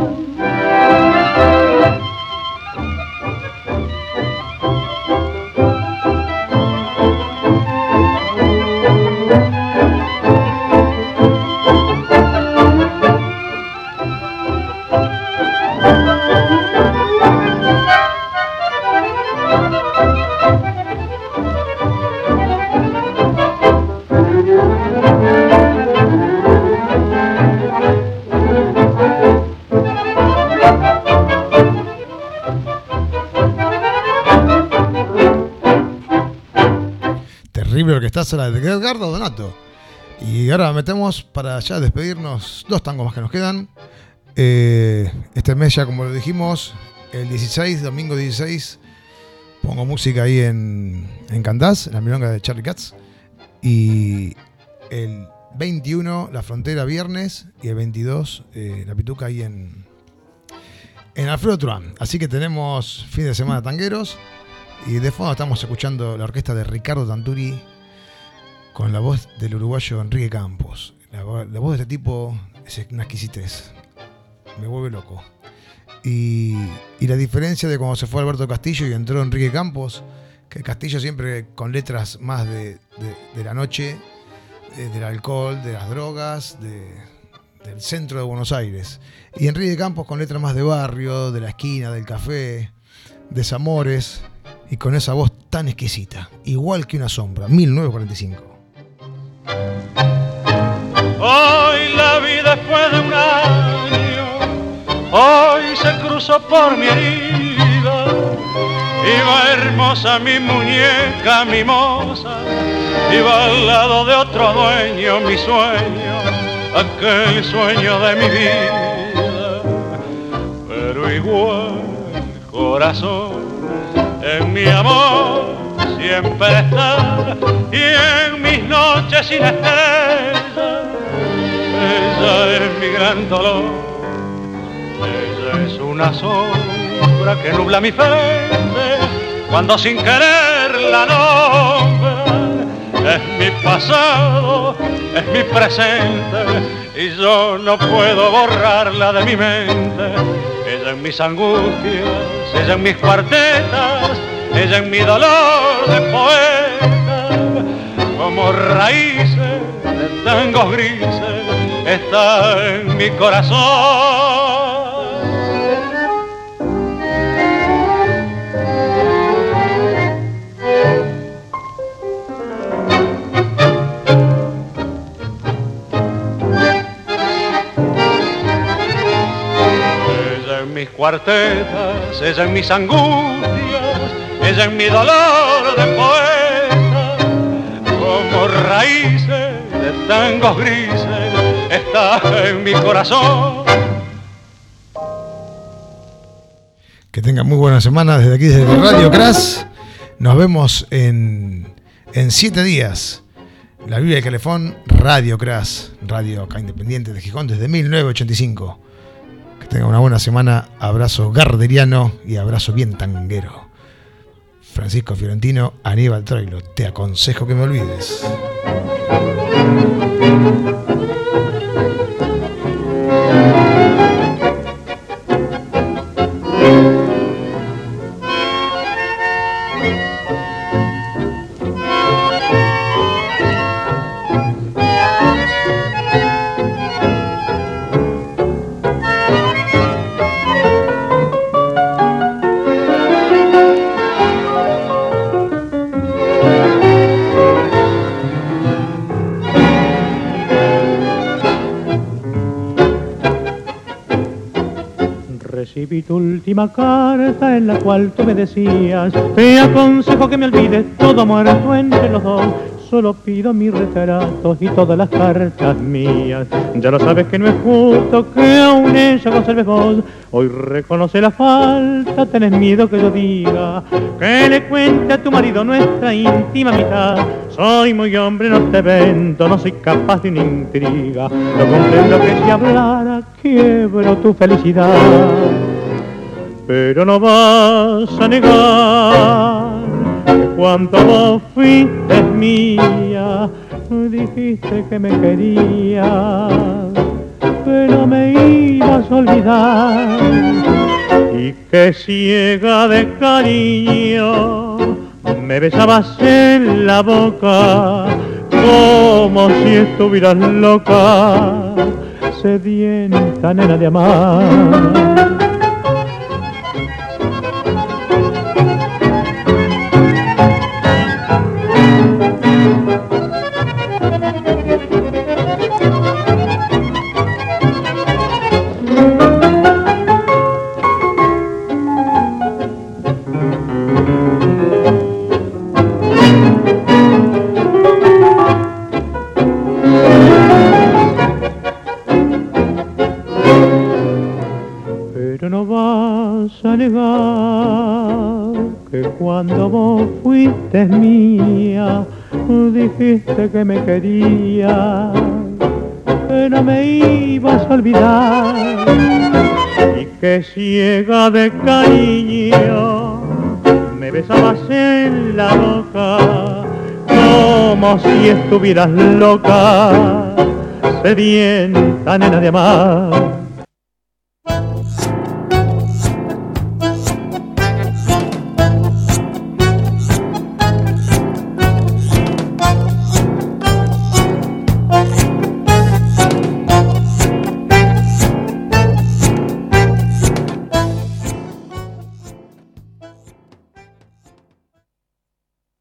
Orquestaza de Edgardo Donato. Y ahora metemos para ya despedirnos 2 tangos más que nos quedan. Este mes ya, como lo dijimos, el 16, domingo 16, pongo música ahí en Candás, en la milonga de Charlie Katz. Y el 21, La Frontera viernes, y el 22, La Pituca ahí en Alfredo Turán. Así que tenemos fin de semana tangueros. Y de fondo estamos escuchando la orquesta de Ricardo Tanturi con la voz del uruguayo Enrique Campos. La voz de este tipo es una exquisitez. Me vuelve loco. Y la diferencia de cuando se fue Alberto Castillo y entró Enrique Campos, que Castillo siempre con letras más de la noche, del alcohol, de las drogas, del centro de Buenos Aires. Y Enrique Campos con letras más de barrio, de la esquina, del café, desamores, y con esa voz tan exquisita, igual que una sombra, 1945. Hoy la vida después de un año, hoy se cruzó por mi herida, iba hermosa mi muñeca mimosa, iba al lado de otro dueño mi sueño, aquel sueño de mi vida, pero igual corazón en mi amor siempre está, y en mis noches sin estrellas, ella es mi gran dolor, ella es una sombra que nubla mi frente, cuando sin querer la nombra, es mi pasado, es mi presente, y yo no puedo borrarla de mi mente, ella en mis angustias, ella en mis cuartetas, ella en mi dolor de poeta, como raíces de tangos grises, está en mi corazón. Ella en mis cuartetas, ella en mis angustias, ella en mi dolor de poeta, como raíces de tangos grises, está en mi corazón. Que tengan muy buena semana desde aquí, desde Radio Crash. Nos vemos en 7 días. La Biblia del Calefón, Radio Crash, radio acá independiente de Gijón desde 1985. Que tengan una buena semana. Abrazo garderiano y abrazo bien tanguero. Francisco Fiorentino, Aníbal Troilo, te aconsejo que me olvides. Recibí tu última carta en la cual tú me decías: te aconsejo que me olvides, todo muerto entre los dos. Solo pido mis retratos y todas las cartas mías. Ya lo sabes que no es justo que aún ella conserves vos. Hoy reconoce la falta, tenés miedo que yo diga, que le cuente a tu marido nuestra íntima amistad. Soy muy hombre, no te vendo, no soy capaz de una intriga. No comprendo que si hablara quiebro tu felicidad. Pero no vas a negar que cuando vos fuiste mía, dijiste que me querías, pero me ibas a olvidar, y que ciega de cariño me besabas en la boca como si estuvieras loca, sedienta nena de amar. Cuando vos fuiste mía, dijiste que me querías, que no me ibas a olvidar, y que ciega de cariño me besabas en la boca, como si estuvieras loca, sedienta nena de amar.